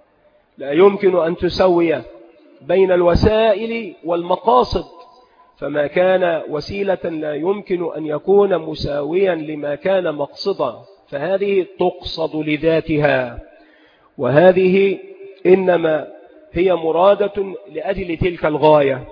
لا يمكن أن تسوي بين الوسائل والمقاصد، فما كان وسيلة لا يمكن أن يكون مساويا لما كان مقصدا، فهذه تقصد لذاتها، وهذه إنما هي مرادة لأجل تلك الغاية.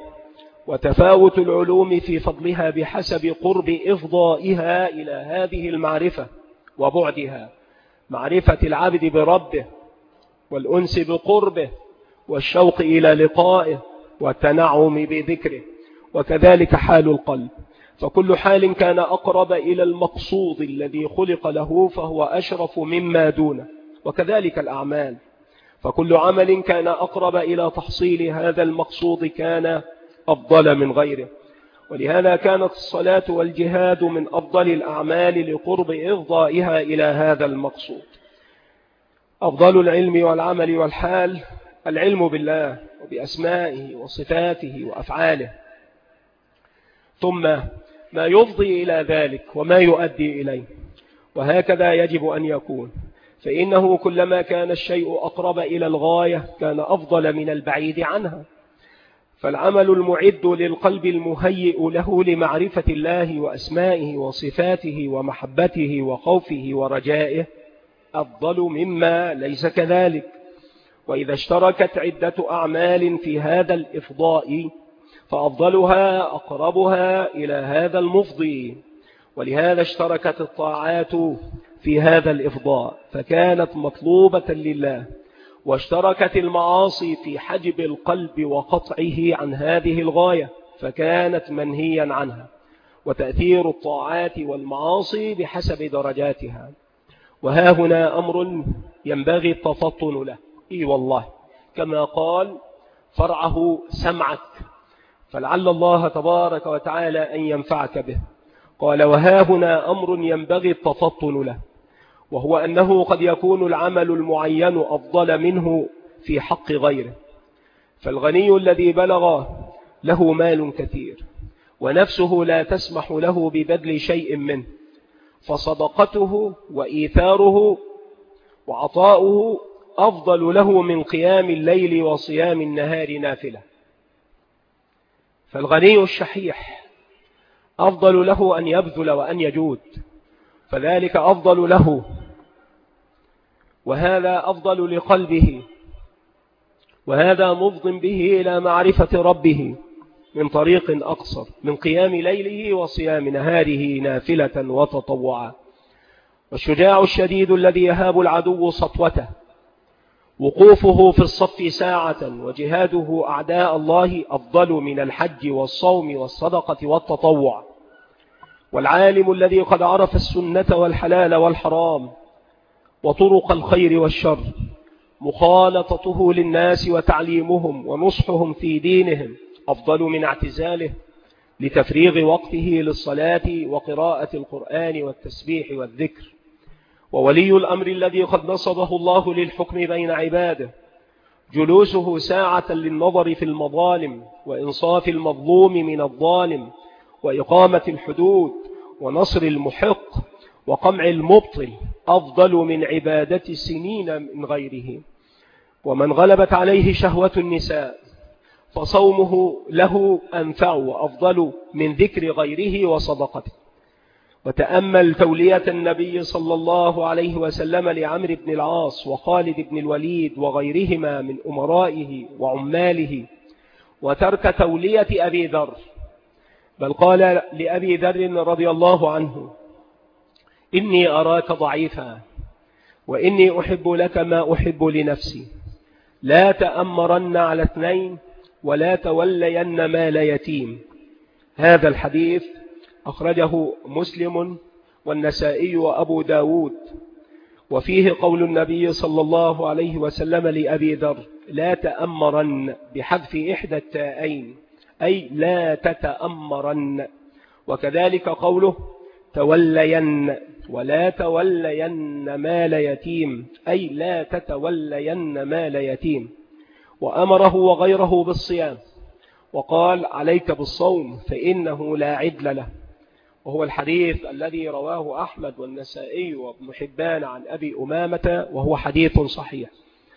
وتفاوت العلوم في فضلها بحسب قرب إفضائها إلى هذه المعرفة وبعدها، معرفة العبد بربه، والأنس بقربه، والشوق إلى لقائه، والتنعم بذكره. وكذلك حال القلب، فكل حال كان أقرب إلى المقصود الذي خلق له فهو أشرف مما دونه. وكذلك الأعمال، فكل عمل كان أقرب إلى تحصيل هذا المقصود كان أفضل من غيره. ولهذا كانت الصلاة والجهاد من أفضل الأعمال لقرب إفضائها إلى هذا المقصود. أفضل العلم والعمل والحال العلم بالله وبأسمائه وصفاته وأفعاله، ثم ما يفضي إلى ذلك وما يؤدي إليه، وهكذا يجب أن يكون. فإنه كلما كان الشيء أقرب إلى الغاية كان أفضل من البعيد عنها. فالعمل المعد للقلب المهيئ له لمعرفة الله وأسمائه وصفاته ومحبته وخوفه ورجائه أفضل مما ليس كذلك. وإذا اشتركت عدة أعمال في هذا الإفضاء فأفضلها أقربها إلى هذا المفضي. ولهذا اشتركت الطاعات في هذا الإفضاء، فكانت مطلوبة لله، واشتركت المعاصي في حجب القلب وقطعه عن هذه الغاية، فكانت منهيا عنها، وتأثير الطاعات والمعاصي بحسب درجاتها. وها هنا أمر ينبغي التفطن له، والله كما قال فرعه سمعك، فلعل الله تبارك وتعالى أن ينفعك به. قال وها هنا أمر ينبغي التفطن له، وهو أنه قد يكون العمل المعين أفضل منه في حق غيره. فالغني الذي بلغ له مال كثير ونفسه لا تسمح له ببذل شيء منه، فصدقته وإيثاره وعطاؤه أفضل له من قيام الليل وصيام النهار نافلة. فالغني الشحيح أفضل له أن يبذل وأن يجود، فذلك أفضل له، وهذا أفضل لقلبه، وهذا مفض به إلى معرفة ربه من طريق أقصر من قيام ليله وصيام نهاره نافلة وتطوعا. والشجاع الشديد الذي يهاب العدو سطوته، وقوفه في الصف ساعة وجهاده أعداء الله أفضل من الحج والصوم والصدقة والتطوع. والعالم الذي قد عرف السنة والحلال والحرام وطرق الخير والشر، مخالطته للناس وتعليمهم ونصحهم في دينهم أفضل من اعتزاله لتفريغ وقته للصلاة وقراءة القرآن والتسبيح والذكر. وولي الأمر الذي قد نصبه الله للحكم بين عباده، جلوسه ساعة للنظر في المظالم وإنصاف المظلوم من الظالم وإقامة الحدود ونصر المحق وقمع المبطل أفضل من عبادة سنين من غيره. ومن غلبت عليه شهوة النساء فصومه له أنفع وأفضل من ذكر غيره وصدقته. وتأمل تولية النبي صلى الله عليه وسلم لعمرو بن العاص وخالد بن الوليد وغيرهما من أمرائه وعماله، وترك تولية أبي ذر، بل قال لأبي ذر رضي الله عنه إني أراك ضعيفا وإني أحب لك ما أحب لنفسي، لا تأمرن على اثنين ولا تولين مال يتيم. هذا الحديث أخرجه مسلم والنسائي وأبو داود، وفيه قول النبي صلى الله عليه وسلم لأبي ذر لا تأمرن بحذف إحدى التاءين، أي لا تتأمرن. وكذلك قوله تولين ولا تولين مال يتيم، أي لا تتولين مال يتيم. وأمره وغيره بالصيام، وقال عليك بالصوم فإنه لا عدل له، وهو الحديث الذي رواه أحمد والنسائي وابن حبان عن أبي أمامة، وهو حديث صحيح.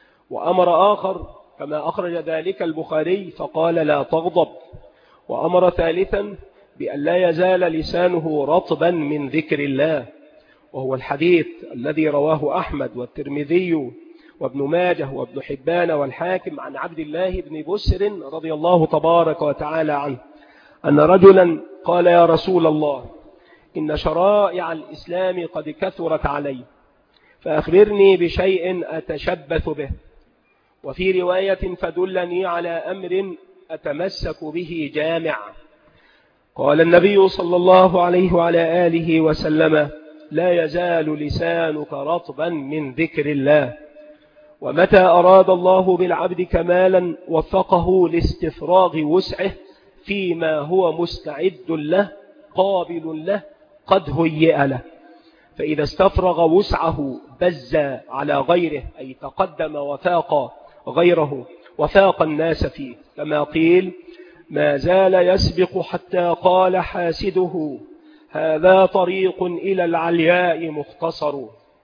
وأمر آخر كما أخرج ذلك البخاري فقال لا تغضب. وأمر ثالثا بأن لا يزال لسانه رطبا من ذكر الله، وهو الحديث الذي رواه أحمد والترمذي وابن ماجه وابن حبان والحاكم عن عبد الله بن بسر رضي الله تبارك وتعالى عنه أن رجلا قال يا رسول الله إن شرائع الإسلام قد كثرت علي، فأخبرني بشيء أتشبث به، وفي رواية فدلني على أمر أتمسك به جامع. قال النبي صلى الله عليه وعلى آله وسلم لا يزال لسانك رطبا من ذكر الله، ومتى أراد الله بالعبد كمالا وفقه لاستفراغ وسعه فيما هو مستعد له قابل له قد هيئ له، فإذا استفرغ وسعه بز على غيره، أي تقدم وفاق غيره وفاق الناس فيه، كما قيل ما زال يسبق حتى قال حاسده هذا طريق إلى العلياء مختصر.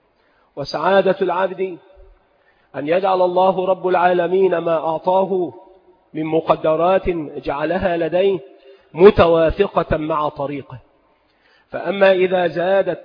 وسعادة العبد أن يجعل الله رب العالمين ما أعطاه من مقدرات جعلها لديه متوافقة مع طريقه. فأما إذا زادت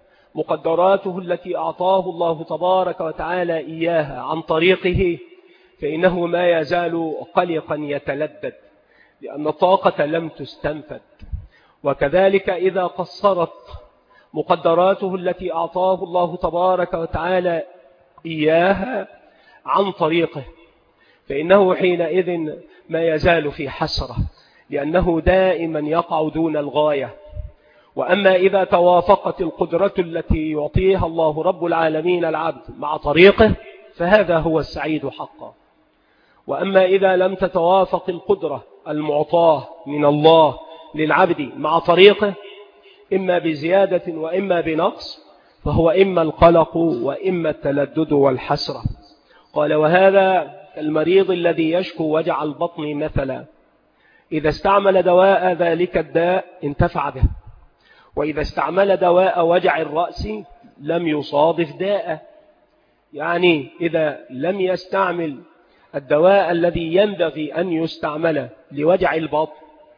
مقدراته التي أعطاه الله تبارك وتعالى إياها عن طريقه فإنه ما يزال قلقا يتلدد، لأن الطاقة لم تستنفد. وكذلك إذا قصرت مقدراته التي أعطاه الله تبارك وتعالى إياها عن طريقه، فإنه حينئذ ما يزال في حسرة، لأنه دائما يقع دون الغاية. وأما إذا توافقت القدرة التي يعطيها الله رب العالمين العبد مع طريقه فهذا هو السعيد حقا. وأما إذا لم تتوافق القدرة المعطاة من الله للعبد مع طريقه إما بزيادة وإما بنقص، فهو إما القلق وإما التلدد والحسرة. قال: وهذا المريض الذي يشكو وجع البطن مثلا، إذا استعمل دواء ذلك الداء انتفع به، وإذا استعمل دواء وجع الرأس لم يصادف داءه. يعني إذا لم يستعمل الدواء الذي ينبغي أن يستعمل لوجع البطن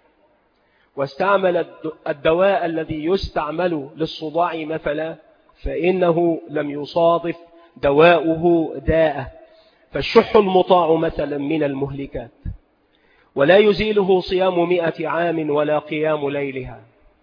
واستعمل الدواء الذي يستعمل للصداع مثلا، فإنه لم يصادف دواؤه داءه. فالشح المطاع مثلا من المهلكات، ولا يزيله صيام 100 عام ولا قيام ليلها.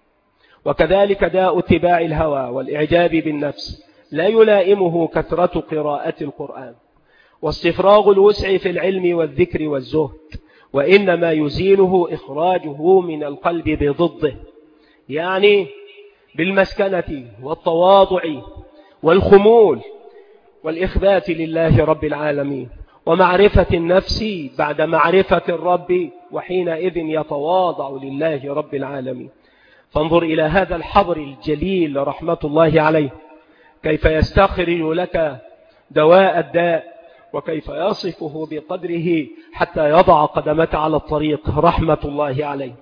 وكذلك داء اتباع الهوى والإعجاب بالنفس لا يلائمه كثرة قراءة القرآن واستفراغ الوسع في العلم والذكر والزهد، وإنما يزيله إخراجه من القلب بضده، يعني بالمسكنة والتواضع والخمول والإخبات لله رب العالمين ومعرفة النفس بعد معرفة الرب، وحينئذ يتواضع لله رب العالمين. فانظر إلى هذا الحبر الجليل رحمة الله عليه كيف يستخرج لك دواء الداء وكيف يصفه بقدره حتى يضع قدمك على الطريق رحمة الله عليه.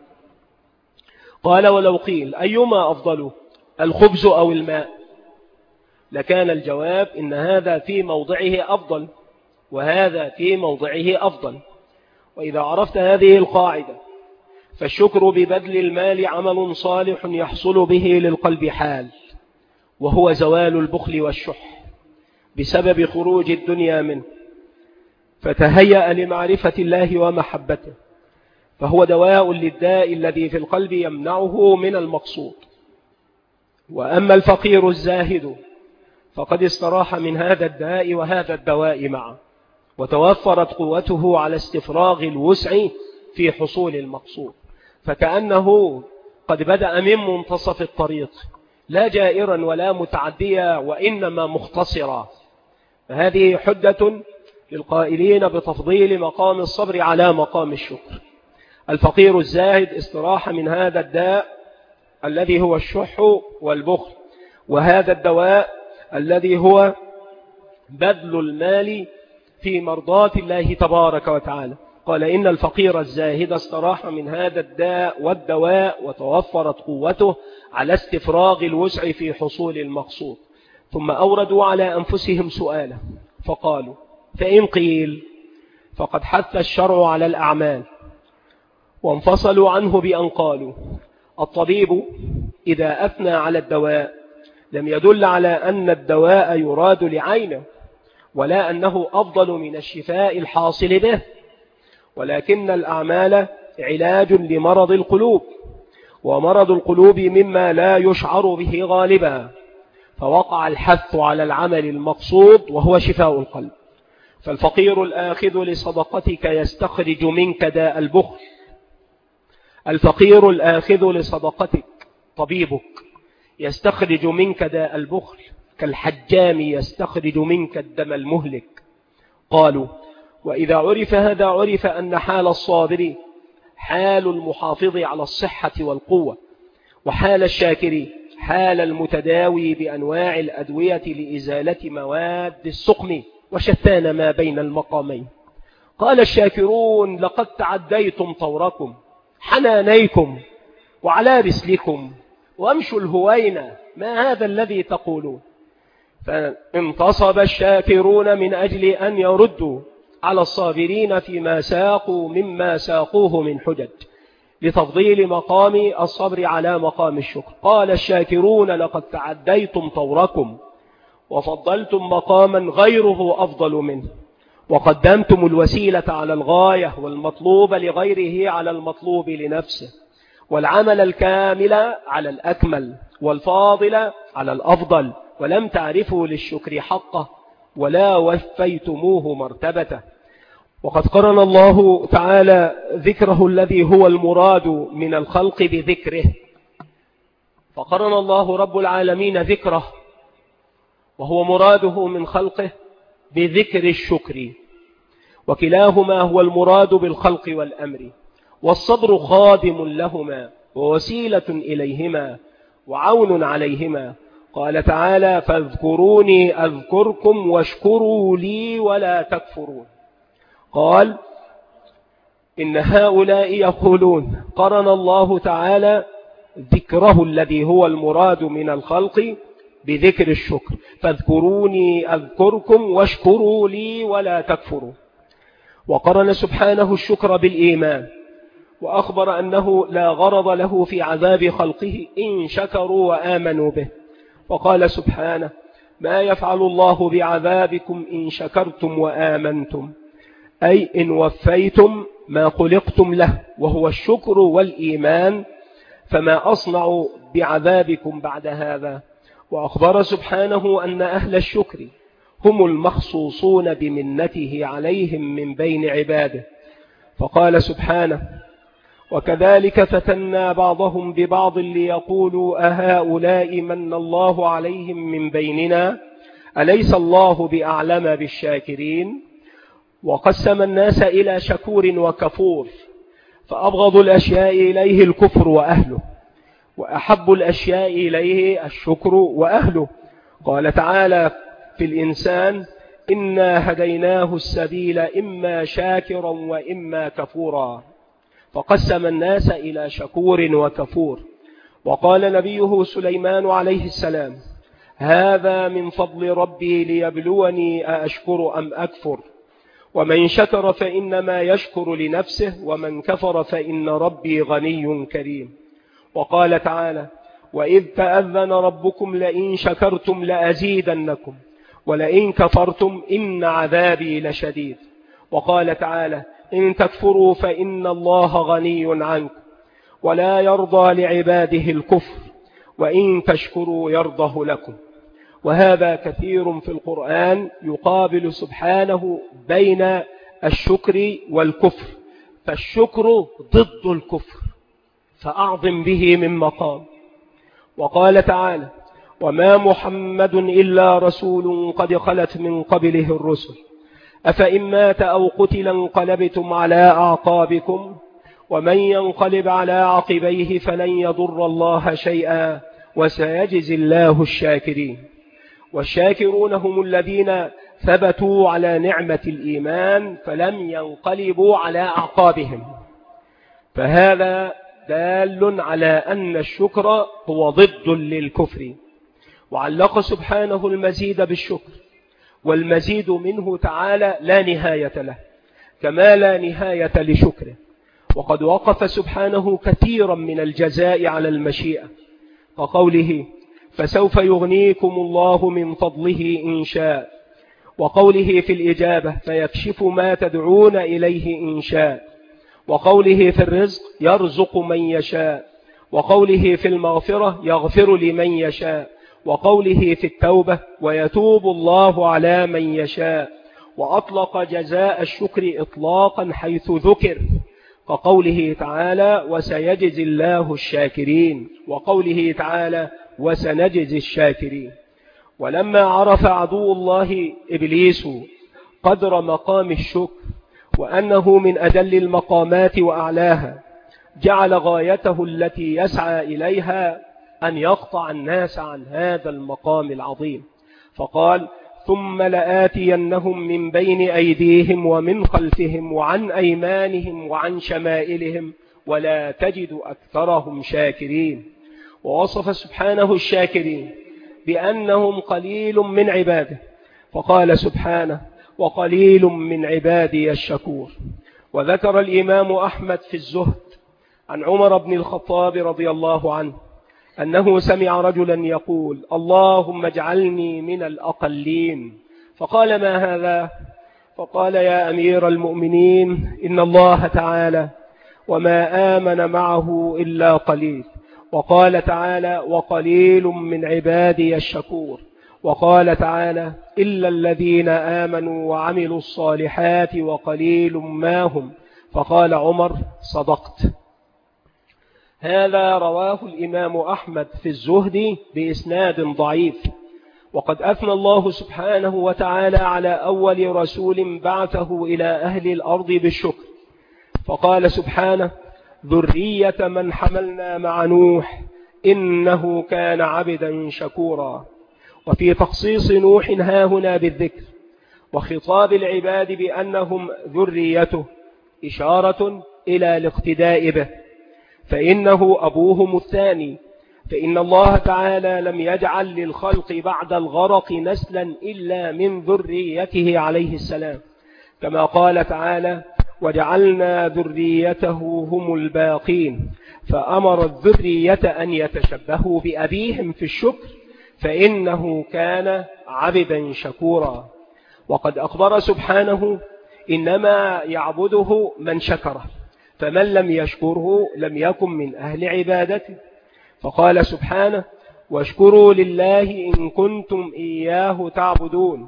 قال: ولو قيل أيما أفضل الخبز أو الماء لكان الجواب إن هذا في موضعه أفضل وهذا في موضعه أفضل. وإذا عرفت هذه القاعدة فالشكر ببذل المال عمل صالح يحصل به للقلب حال، وهو زوال البخل والشح بسبب خروج الدنيا منه، فتهيأ لمعرفة الله ومحبته، فهو دواء للداء الذي في القلب يمنعه من المقصود. وأما الفقير الزاهد فقد استراح من هذا الداء وهذا الدواء معا، وتوفرت قوته على استفراغ الوسع في حصول المقصود، فكأنه قد بدأ من منتصف الطريق لا جائرا ولا متعديا وإنما مختصرا. فهذه حجة للقائلين بتفضيل مقام الصبر على مقام الشكر. الفقير الزاهد استراح من هذا الداء الذي هو الشح والبخل، وهذا الدواء الذي هو بذل المال في مرضاة الله تبارك وتعالى. قال: إن الفقير الزاهد استراح من هذا الداء والدواء وتوفرت قوته على استفراغ الوسع في حصول المقصود. ثم أوردوا على أنفسهم سؤالا فقالوا: فإن قيل فقد حث الشرع على الأعمال، وانفصلوا عنه بأن قالوا: الطبيب إذا أثنى على الدواء لم يدل على أن الدواء يراد لعينه ولا أنه أفضل من الشفاء الحاصل به، ولكن الأعمال علاج لمرض القلوب، ومرض القلوب مما لا يشعر به غالبا، فوقع الحث على العمل المقصود وهو شفاء القلب. فالفقير الآخذ لصدقتك يستخرج منك داء البخل. الفقير الآخذ لصدقتك طبيبك يستخرج منك داء البخل، كالحجام يستخرج منك الدم المهلك. قالوا: وإذا عرف هذا عرف أن حال الصابر حال المحافظ على الصحة والقوة، وحال الشاكر حال المتداوي بأنواع الأدوية لإزالة مواد السقم، وشتان ما بين المقامين. قال الشاكرون: لقد تعديتم طوركم، حنانيكم وعلى رسلكم وامشوا الهوينة، ما هذا الذي تقولون؟ فانتصب الشاكرون من أجل أن يردوا على الصابرين فيما ساقوا مما ساقوه من حجج لتفضيل مقام الصبر على مقام الشكر. قال الشاكرون: لقد تعديتم طوركم وفضلتم مقاما غيره أفضل منه، وقدمتم الوسيلة على الغاية والمطلوب لغيره على المطلوب لنفسه، والعمل الكامل على الأكمل، والفاضل على الأفضل، ولم تعرفوا للشكر حقه ولا وفيتموه مرتبته. وقد قرن الله تعالى ذكره الذي هو المراد من الخلق بذكره، فقرن الله رب العالمين ذكره وهو مراده من خلقه بذكر الشكر، وكلاهما هو المراد بالخلق والأمر، والصبر خادم لهما ووسيلة إليهما وعون عليهما. قال تعالى: فاذكروني أذكركم واشكروا لي ولا تكفرون. قال: إن هؤلاء يقولون. قرن الله تعالى ذكره الذي هو المراد من الخلق بذكر الشكر، فاذكروني أذكركم واشكروا لي ولا تكفروا. وقرن سبحانه الشكر بالإيمان، وأخبر أنه لا غرض له في عذاب خلقه إن شكروا وآمنوا به، وقال سبحانه: ما يفعل الله بعذابكم إن شكرتم وآمنتم، أي إن وفيتم ما خلقتم له وهو الشكر والإيمان، فما أصنع بعذابكم بعد هذا. وأخبر سبحانه أن أهل الشكر هم المخصوصون بمنته عليهم من بين عباده، فقال سبحانه: وكذلك فتنا بعضهم ببعض ليقولوا أهؤلاء من الله عليهم من بيننا أليس الله بأعلم بالشاكرين. وقسم الناس إلى شكور وكفور، فأبغض الأشياء إليه الكفر وأهله، وأحب الأشياء إليه الشكر وأهله. قال تعالى في الإنسان: إنا هديناه السبيل إما شاكرا وإما كفورا، فقسم الناس إلى شكور وكفور. وقال نبيه سليمان عليه السلام: هذا من فضل ربي ليبلوني أأشكر أم أكفر، ومن شكر فإنما يشكر لنفسه ومن كفر فإن ربي غني كريم. وقال تعالى: وإذ تأذن ربكم لئن شكرتم لأزيدنكم ولئن كفرتم إن عذابي لشديد. وقال تعالى: إن تكفروا فإن الله غني عنكم ولا يرضى لعباده الكفر وإن تشكروا يرضه لكم. وهذا كثير في القرآن يقابل سبحانه بين الشكر والكفر، فالشكر ضد الكفر فأعظم به من مقام. وقال تعالى: وما محمد إلا رسول قد خلت من قبله الرسل أفإن مات أو قتل انقلبتم على أعقابكم ومن ينقلب على عقبيه فلن يضر الله شيئا وسيجزي الله الشاكرين. والشاكرون هم الذين ثبتوا على نعمة الإيمان فلم ينقلبوا على أعقابهم، فهذا دال على أن الشكر هو ضد للكفر. وعلق سبحانه المزيد بالشكر، والمزيد منه تعالى لا نهاية له كما لا نهاية لشكره. وقد وقف سبحانه كثيرا من الجزاء على المشيئة، وقوله: فسوف يغنيكم الله من فضله إن شاء، وقوله في الإجابة: فيكشف ما تدعون إليه إن شاء، وقوله في الرزق: يرزق من يشاء، وقوله في المغفرة: يغفر لمن يشاء، وقوله في التوبة: ويتوب الله على من يشاء. وأطلق جزاء الشكر إطلاقا حيث ذكر، كقوله تعالى: وسيجزي الله الشاكرين، وقوله تعالى: وسنجزي الشاكرين. ولما عرف عدو الله إبليس قدر مقام الشكر وأنه من أجل المقامات وأعلاها، جعل غايته التي يسعى إليها أن يقطع الناس عن هذا المقام العظيم، فقال: ثم لآتينهم من بين أيديهم ومن خلفهم وعن أيمانهم وعن شمائلهم ولا تجد أكثرهم شاكرين. ووصف سبحانه الشاكرين بأنهم قليل من عباده، فقال سبحانه: وقليل من عبادي الشكور. وذكر الإمام أحمد في الزهد عن عمر بن الخطاب رضي الله عنه أنه سمع رجلا يقول: اللهم اجعلني من الأقلين. فقال: ما هذا؟ فقال: يا أمير المؤمنين، إن الله تعالى وما آمن معه إلا قليل، وقال تعالى وقليل من عبادي الشكور. وقال تعالى إلا الذين آمنوا وعملوا الصالحات وقليل ما هم. فقال عمر صدقت. هذا رواه الإمام أحمد في الزهد بإسناد ضعيف. وقد أثنى الله سبحانه وتعالى على أول رسول بعثه إلى أهل الأرض بالشكر، فقال سبحانه ذرية من حملنا مع نوح إنه كان عبدا شكورا. وفي تخصيص نوح هاهنا بالذكر وخطاب العباد بأنهم ذريته إشارة إلى الاقتداء به، فإنه أبوهم الثاني، فإن الله تعالى لم يجعل للخلق بعد الغرق نسلا إلا من ذريته عليه السلام، كما قال تعالى وجعلنا ذريته هم الباقين، فأمر الذرية أن يتشبهوا بأبيهم في الشكر فإنه كان عبدا شكورا. وقد أخبر سبحانه إنما يعبده من شكره، فمن لم يشكره لم يكن من أهل عبادته. فقال سبحانه واشكروا لله إن كنتم إياه تعبدون.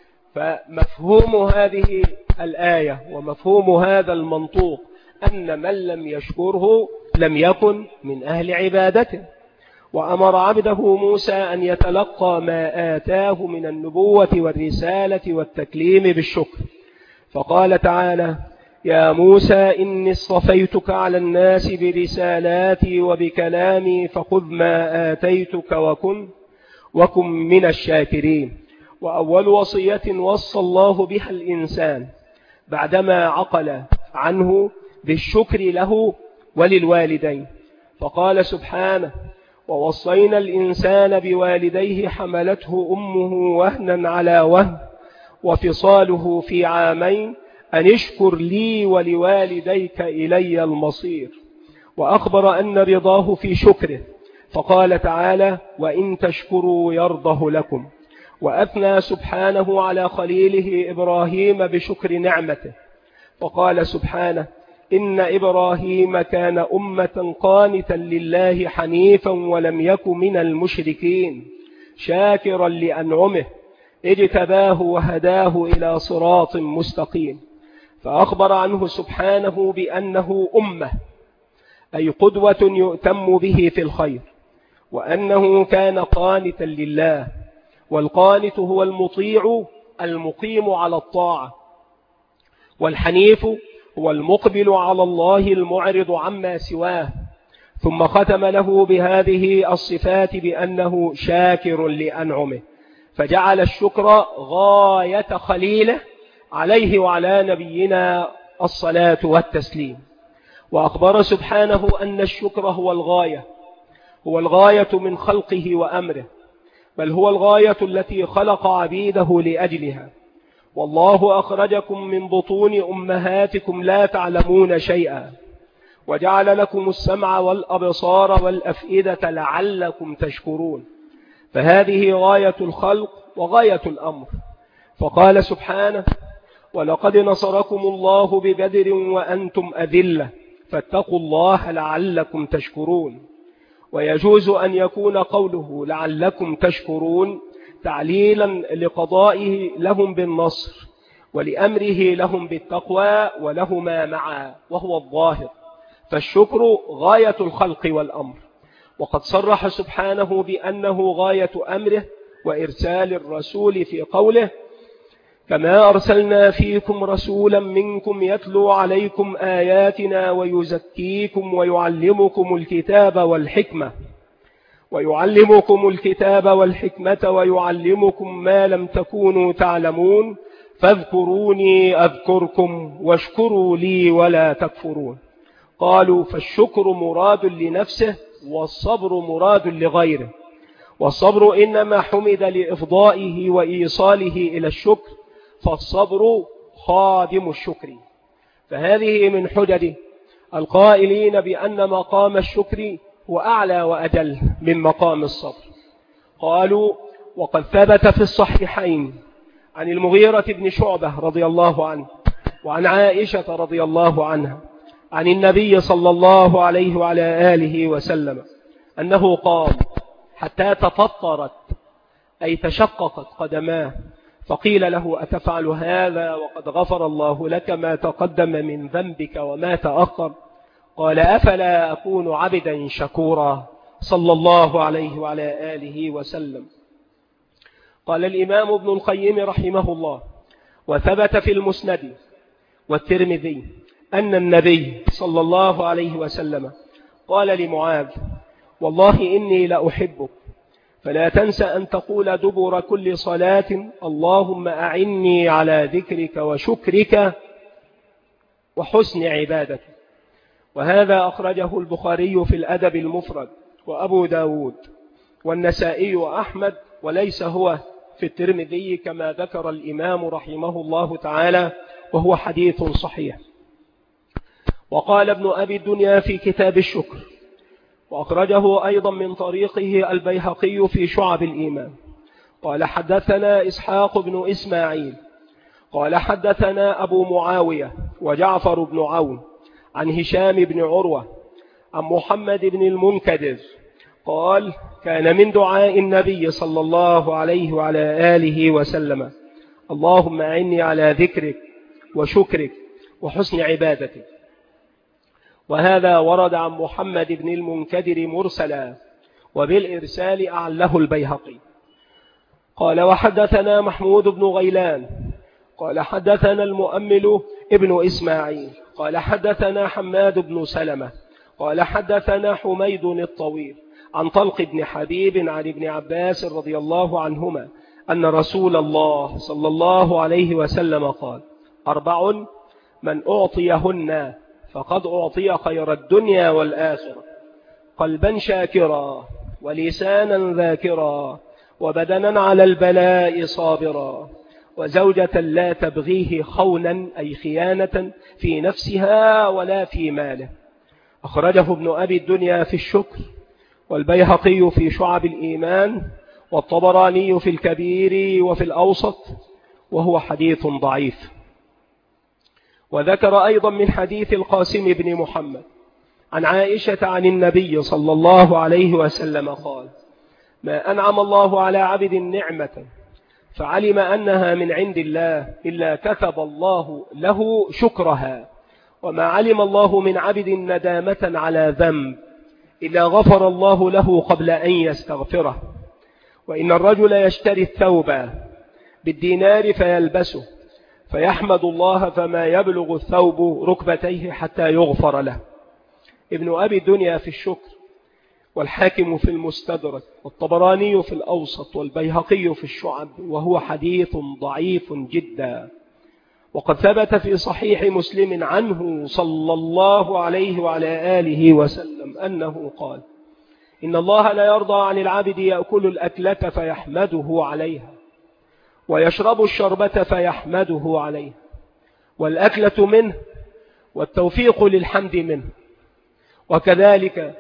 فمفهوم هذه الآية ومفهوم هذا المنطوق أن من لم يشكره لم يكن من أهل عبادته. وأمر عبده موسى أن يتلقى ما آتاه من النبوة والرسالة والتكليم بالشكر، فقال تعالى يا موسى إني اصطفيتك على الناس برسالاتي وبكلامي فخذ ما آتيتك وكن من الشاكرين. وأول وصية وصى الله بها الإنسان بعدما عقل عنه بالشكر له وللوالدين، فقال سبحانه ووصينا الإنسان بوالديه حملته أمه وهنا على وهن وفصاله في عامين أن اشكر لي ولوالديك إلي المصير. وأخبر أن رضاه في شكره، فقال تعالى وإن تشكروا يرضه لكم. وأثنى سبحانه على خليله إبراهيم بشكر نعمته، فقال سبحانه إن إبراهيم كان أمة قانتا لله حنيفا ولم يك من المشركين شاكرا لأنعمه اجتباه وهداه إلى صراط مستقيم. فأخبر عنه سبحانه بأنه أمة أي قدوة يؤتم به في الخير، وأنه كان قانتا لله، والقانت هو المطيع المقيم على الطاعة، والحنيف هو المقبل على الله المعرض عما سواه. ثم ختم له بهذه الصفات بأنه شاكر لأنعمه، فجعل الشكر غاية خليله عليه وعلى نبينا الصلاة والتسليم. وأخبر سبحانه أن الشكر هو الغاية من خلقه وأمره، بل هو الغاية التي خلق عبيده لأجلها. والله أخرجكم من بطون أمهاتكم لا تعلمون شيئا وجعل لكم السمع والأبصار والأفئدة لعلكم تشكرون. فهذه غاية الخلق وغاية الأمر. فقال سبحانه ولقد نصركم الله ببدر وأنتم أذلة فاتقوا الله لعلكم تشكرون. ويجوز أن يكون قوله لعلكم تشكرون تعليلا لقضائه لهم بالنصر ولأمره لهم بالتقوى ولهما معا وهو الظاهر، فالشكر غاية الخلق والأمر. وقد صرح سبحانه بأنه غاية أمره وإرسال الرسول في قوله كما أرسلنا فيكم رسولا منكم يتلو عليكم آياتنا ويزكيكم ويعلمكم الكتاب والحكمة ويعلمكم ما لم تكونوا تعلمون فاذكروني أذكركم واشكروا لي ولا تكفرون. قالوا فالشكر مراد لنفسه والصبر مراد لغيره، والصبر إنما حمد لإفضائه وإيصاله إلى الشكر، فالصبر خادم الشكر. فهذه من حجج القائلين بأن مقام الشكر هو أعلى وأجل من مقام الصبر. قالوا وقد ثبت في الصحيحين عن المغيرة بن شعبة رضي الله عنه وعن عائشة رضي الله عنها عن النبي صلى الله عليه وعلى آله وسلم أنه قام حتى تفطرت أي تشققت قدماه، فقيل له: أتفعل هذا وقد غفر الله لك ما تقدم من ذنبك وما تأخر؟ قال: أفلا أكون عبدا شكورا، صلى الله عليه وعلى آله وسلم. قال الإمام ابن القيم رحمه الله: وثبت في المسند والترمذي أن النبي صلى الله عليه وسلم قال لمعاذ: والله إني لأحبك، فلا تنسى أن تقول دبر كل صلاة: اللهم أعني على ذكرك وشكرك وحسن عبادتك. وهذا أخرجه البخاري في الأدب المفرد، وأبو داود والنسائي وأحمد، وليس هو في الترمذي كما ذكر الإمام رحمه الله تعالى، وهو حديث صحيح. وقال ابن أبي الدنيا في كتاب الشكر، وأخرجه أيضا من طريقه البيهقي في شعب الإيمان، قال: حدثنا إسحاق بن إسماعيل قال: حدثنا أبو معاوية وجعفر بن عون عن هشام بن عروة عن محمد بن المنكدر قال: كان من دعاء النبي صلى الله عليه وعلى آله وسلم: اللهم أعني على ذكرك وشكرك وحسن عبادتك. وهذا ورد عن محمد بن المنكدر مرسلا، وبالإرسال أعله البيهقي. قال: وحدثنا محمود بن غيلان قال: حدثنا المؤمل ابن إسماعيل قال: حدثنا حماد بن سلمة قال: حدثنا حميد الطويل عن طلق بن حبيب عن ابن عباس رضي الله عنهما أن رسول الله صلى الله عليه وسلم قال: 4 من أعطيهن فقد أعطي خير الدنيا والآخرة: قلبا شاكرا، ولسانا ذاكرا، وبدنا على البلاء صابرا، وزوجة لا تبغيه خونا أي خيانة في نفسها ولا في ماله. أخرجه ابن أبي الدنيا في الشكر، والبيهقي في شعب الإيمان، والطبراني في الكبير وفي الأوسط، وهو حديث ضعيف. وذكر أيضا من حديث القاسم بن محمد عن عائشة عن النبي صلى الله عليه وسلم قال: ما أنعم الله على عبد نعمة فعلم أنها من عند الله إلا كتب الله له شكرها، وما علم الله من عبد ندامة على ذنب إلا غفر الله له قبل أن يستغفره. وإن الرجل يشتري الثوب بالدينار فيلبسه فيحمد الله فما يبلغ الثوب ركبتيه حتى يغفر له. ابن أبي الدنيا في الشكر، والحاكم في المستدرك، والطبراني في الأوسط، والبيهقي في الشعب، وهو حديث ضعيف جدا. وقد ثبت في صحيح مسلم عنه صلى الله عليه وعلى آله وسلم أنه قال: إن الله لا يرضى عن العبد يأكل الأكلة فيحمده عليها، ويشرب الشربة فيحمده عليها، والأكلة منه والتوفيق للحمد منه، وكذلك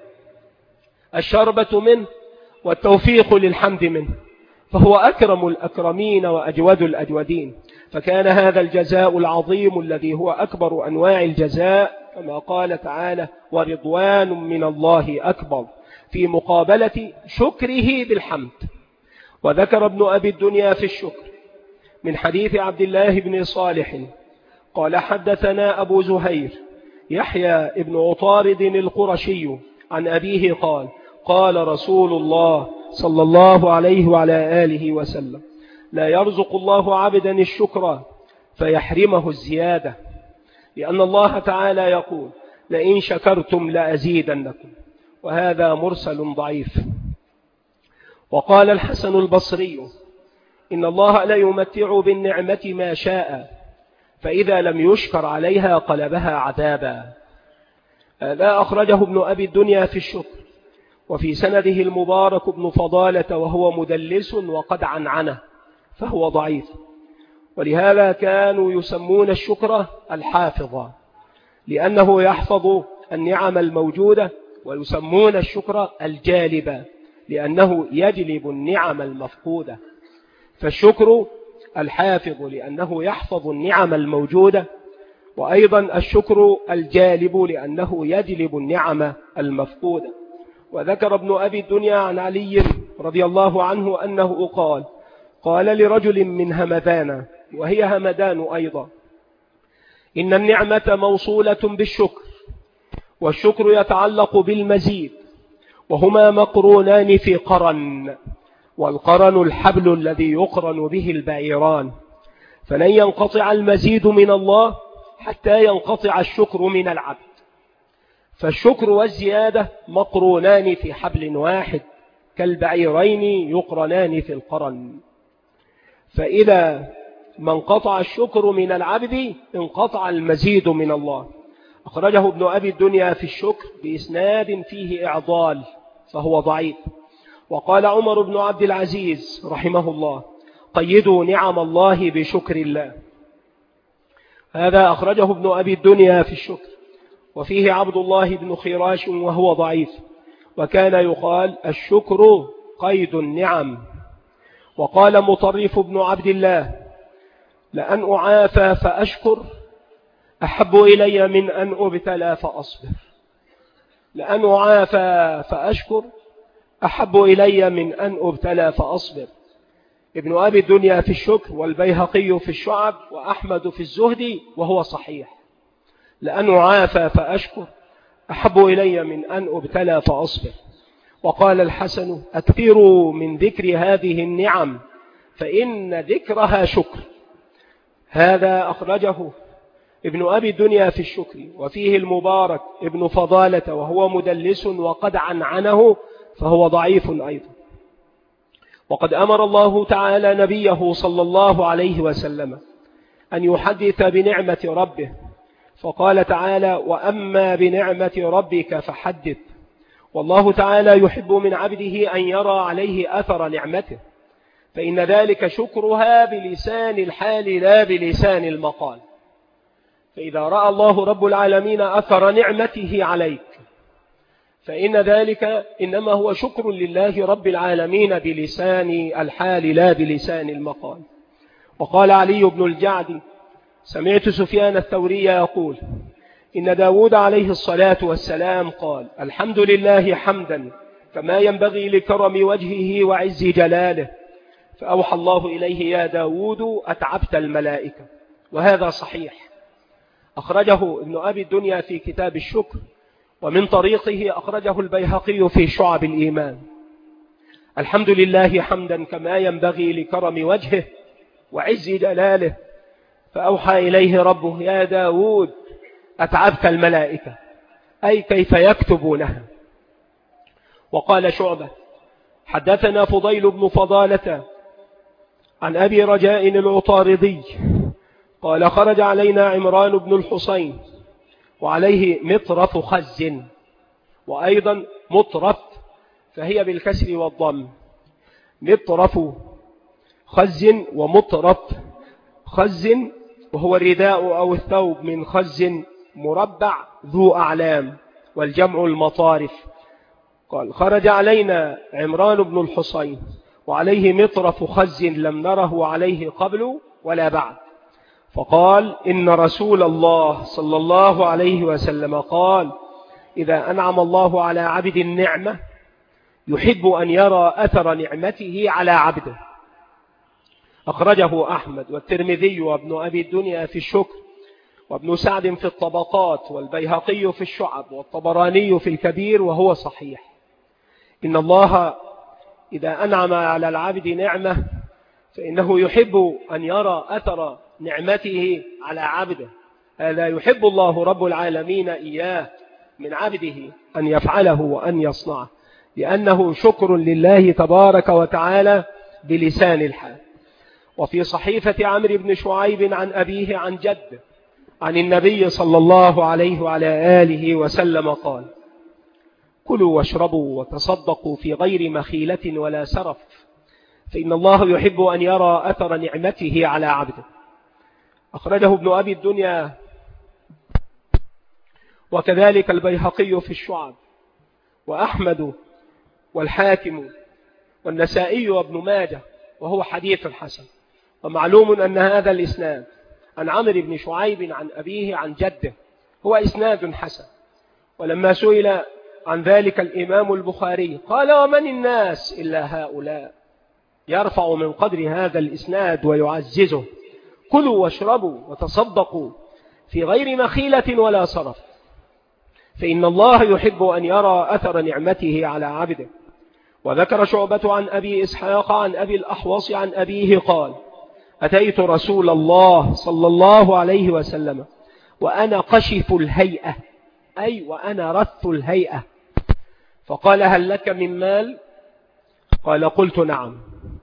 الشربة منه والتوفيق للحمد منه، فهو أكرم الأكرمين وأجود الأجودين. فكان هذا الجزاء العظيم الذي هو أكبر أنواع الجزاء، كما قال تعالى: ورضوان من الله أكبر، في مقابلة شكره بالحمد. وذكر ابن أبي الدنيا في الشكر من حديث عبد الله بن صالح قال: حدثنا أبو زهير يحيى ابن عطارد القرشي عن أبيه قال: قال رسول الله صلى الله عليه وعلى آله وسلم: لا يرزق الله عبدا الشكر فيحرمه الزيادة، لأن الله تعالى يقول: لئن شكرتم لأزيدنكم. وهذا مرسل ضعيف. وقال الحسن البصري: إن الله لا يمتع بالنعمة ما شاء، فإذا لم يشكر عليها قلبها عذابا. هذا أخرجه ابن أبي الدنيا في الشكر، وفي سنده المبارك بن فضالة، وهو مدلس وقد عنعنه، فهو ضعيف. ولهذا كانوا يسمون الشكر الحافظ، لأنه يحفظ النعم الموجودة، ويسمون الشكر الجالب لأنه يجلب النعم المفقودة. فالشكر الحافظ لأنه يحفظ النعم الموجودة، وأيضا الشكر الجالب لأنه يجلب النعم المفقودة. وذكر ابن أبي الدنيا عن علي رضي الله عنه أنه قال لرجل من همدان، وهي همدان أيضا: إن النعمة موصولة بالشكر، والشكر يتعلق بالمزيد، وهما مقرونان في قرن، والقرن الحبل الذي يقرن به البعيران، فلن ينقطع المزيد من الله حتى ينقطع الشكر من العبد. فالشكر والزيادة مقرونان في حبل واحد كالبعيرين يقرنان في القرن، فإذا ما انقطع الشكر من العبد انقطع المزيد من الله. أخرجه ابن أبي الدنيا في الشكر بإسناد فيه إعضال فهو ضعيف. وقال عمر بن عبد العزيز رحمه الله: قيدوا نعم الله بشكر الله. هذا أخرجه ابن أبي الدنيا في الشكر، وفيه عبد الله بن خراش وهو ضعيف، وكان يقال الشكر قيد النعم. وقال مطرف بن عبد الله: لأن أعافى فأشكر أحب إلي من أن أبتلى فأصبر. لأن أعافى فأشكر أحب إلي من أن أبتلى فأصبر. ابن أبي الدنيا في الشكر، والبيهقي في الشعب، وأحمد في الزهد، وهو صحيح. لأن أعافى فأشكر أحب إلي من أن أبتلى فأصبر. وقال الحسن: أكثروا من ذكر هذه النعم فإن ذكرها شكر. هذا أخرجه ابن أبي الدنيا في الشكر، وفيه المبارك ابن فضالة وهو مدلس وقد عنعنه فهو ضعيف أيضا. وقد أمر الله تعالى نبيه صلى الله عليه وسلم أن يحدث بنعمة ربه، فقال تعالى: وأما بنعمة ربك فحدث. والله تعالى يحب من عبده أن يرى عليه أثر نعمته، فإن ذلك شكرها بلسان الحال لا بلسان المقال. فإذا رأى الله رب العالمين أثر نعمته عليك فإن ذلك إنما هو شكر لله رب العالمين بلسان الحال لا بلسان المقال. وقال علي بن الجعد: سمعت سفيان الثوري يقول: إن داود عليه الصلاة والسلام قال: الحمد لله حمدا كما ينبغي لكرم وجهه وعز جلاله، فأوحى الله إليه: يا داود أتعبت الملائكة. وهذا صحيح، أخرجه ابن أبي الدنيا في كتاب الشكر، ومن طريقه أخرجه البيهقي في شعب الإيمان: الحمد لله حمدا كما ينبغي لكرم وجهه وعز جلاله، فأوحى إليه ربه: يا داود أتعبت الملائكة، أي كيف يكتبونها. وقال شعبة: حدثنا فضيل بن فضالة عن أبي رجاء العطاردي قال: خرج علينا عمران بن الحصين وعليه مطرف خز، وأيضا مطرف فهي بالكسر والضم، مطرف خز ومطرف خز، وهو الرداء أو الثوب من خز مربع ذو أعلام، والجمع المطارف. قال: خرج علينا عمران بن الحصين وعليه مطرف خز لم نره عليه قبل ولا بعد، فقال: إن رسول الله صلى الله عليه وسلم قال: إذا أنعم الله على عبد النعمة يحب أن يرى أثر نعمته على عبده. أخرجه أحمد والترمذي وابن أبي الدنيا في الشكر، وابن سعد في الطبقات، والبيهقي في الشعب، والطبراني في الكبير، وهو صحيح. إن الله إذا أنعم على العبد نعمة فإنه يحب أن يرى أثر نعمته على عبده. هذا يحب الله رب العالمين إياه من عبده أن يفعله وأن يصنعه، لأنه شكر لله تبارك وتعالى بلسان الحال. وفي صحيفة عمرو بن شعيب عن أبيه عن جده عن النبي صلى الله عليه وعلى آله وسلم قال: كلوا واشربوا وتصدقوا في غير مخيلة ولا سرف، فإن الله يحب أن يرى أثر نعمته على عبده. أخرجه ابن أبي الدنيا، وكذلك البيهقي في الشعب، وأحمد والحاكم والنسائي وابن ماجه، وهو حديث حسن. ومعلوم أن هذا الإسناد عن عمرو بن شعيب عن أبيه عن جده هو إسناد حسن. ولما سئل عن ذلك الإمام البخاري قال: ومن الناس إلا هؤلاء. يرفع من قدر هذا الإسناد ويعززه: كلوا واشربوا وتصدقوا في غير مخيلة ولا صرف، فإن الله يحب أن يرى أثر نعمته على عبده. وذكر شعبة عن أبي إسحاق عن أبي الأحوص عن أبيه قال: أتيت رسول الله صلى الله عليه وسلم وأنا قشف الهيئة، أي وأنا رث الهيئة، فقال: هل لك من مال؟ قال: قلت: نعم.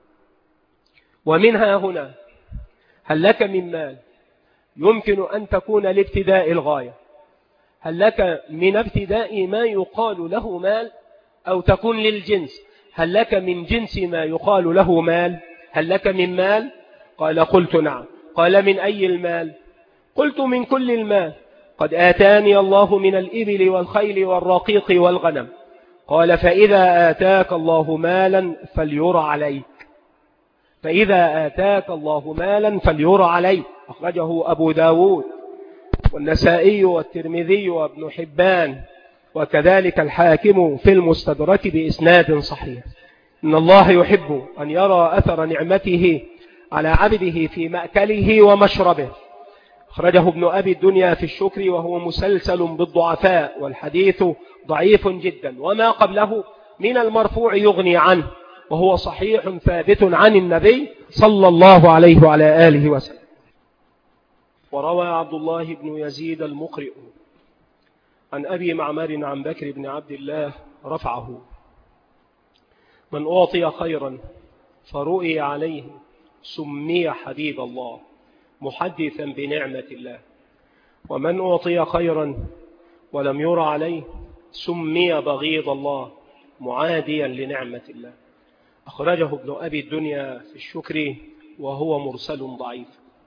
ومنها هنا هل لك من مال يمكن أن تكون لابتداء الغاية. هل لك من ابتداء ما يقال له مال، أو تكون للجنس: هل لك من جنس ما يقال له مال؟ هل لك من مال؟ قال: قلت: نعم. قال: من أي المال؟ قلت: من كل المال، قد آتاني الله من الإبل والخيل والرقيق والغنم. قال: فإذا آتاك الله مالا فليرى عليك، فإذا آتاك الله مالا فليرى عليك. أخرجه أبو داود والنسائي والترمذي وابن حبان، وكذلك الحاكم في المستدرك بإسناد صحيح. إن الله يحب أن يرى أثر نعمته على عبده في مأكله ومشربه. أخرجه ابن أبي الدنيا في الشكر وهو مسلسل بالضعفاء، والحديث ضعيف جدا، وما قبله من المرفوع يغني عنه، وهو صحيح ثابت عن النبي صلى الله عليه وعلى آله وسلم. وروى عبد الله بن يزيد المقرئ عن أبي معمر عن بكر بن عبد الله رفعه: من أعطي خيرا فرؤي عليه سمي حبيب الله محدثا بنعمة الله، ومن أعطي خيرا ولم يرى عليه سمي بغيض الله معاديا لنعمة الله. أخرجه ابن أبي الدنيا في الشكر وهو مرسل ضعيف.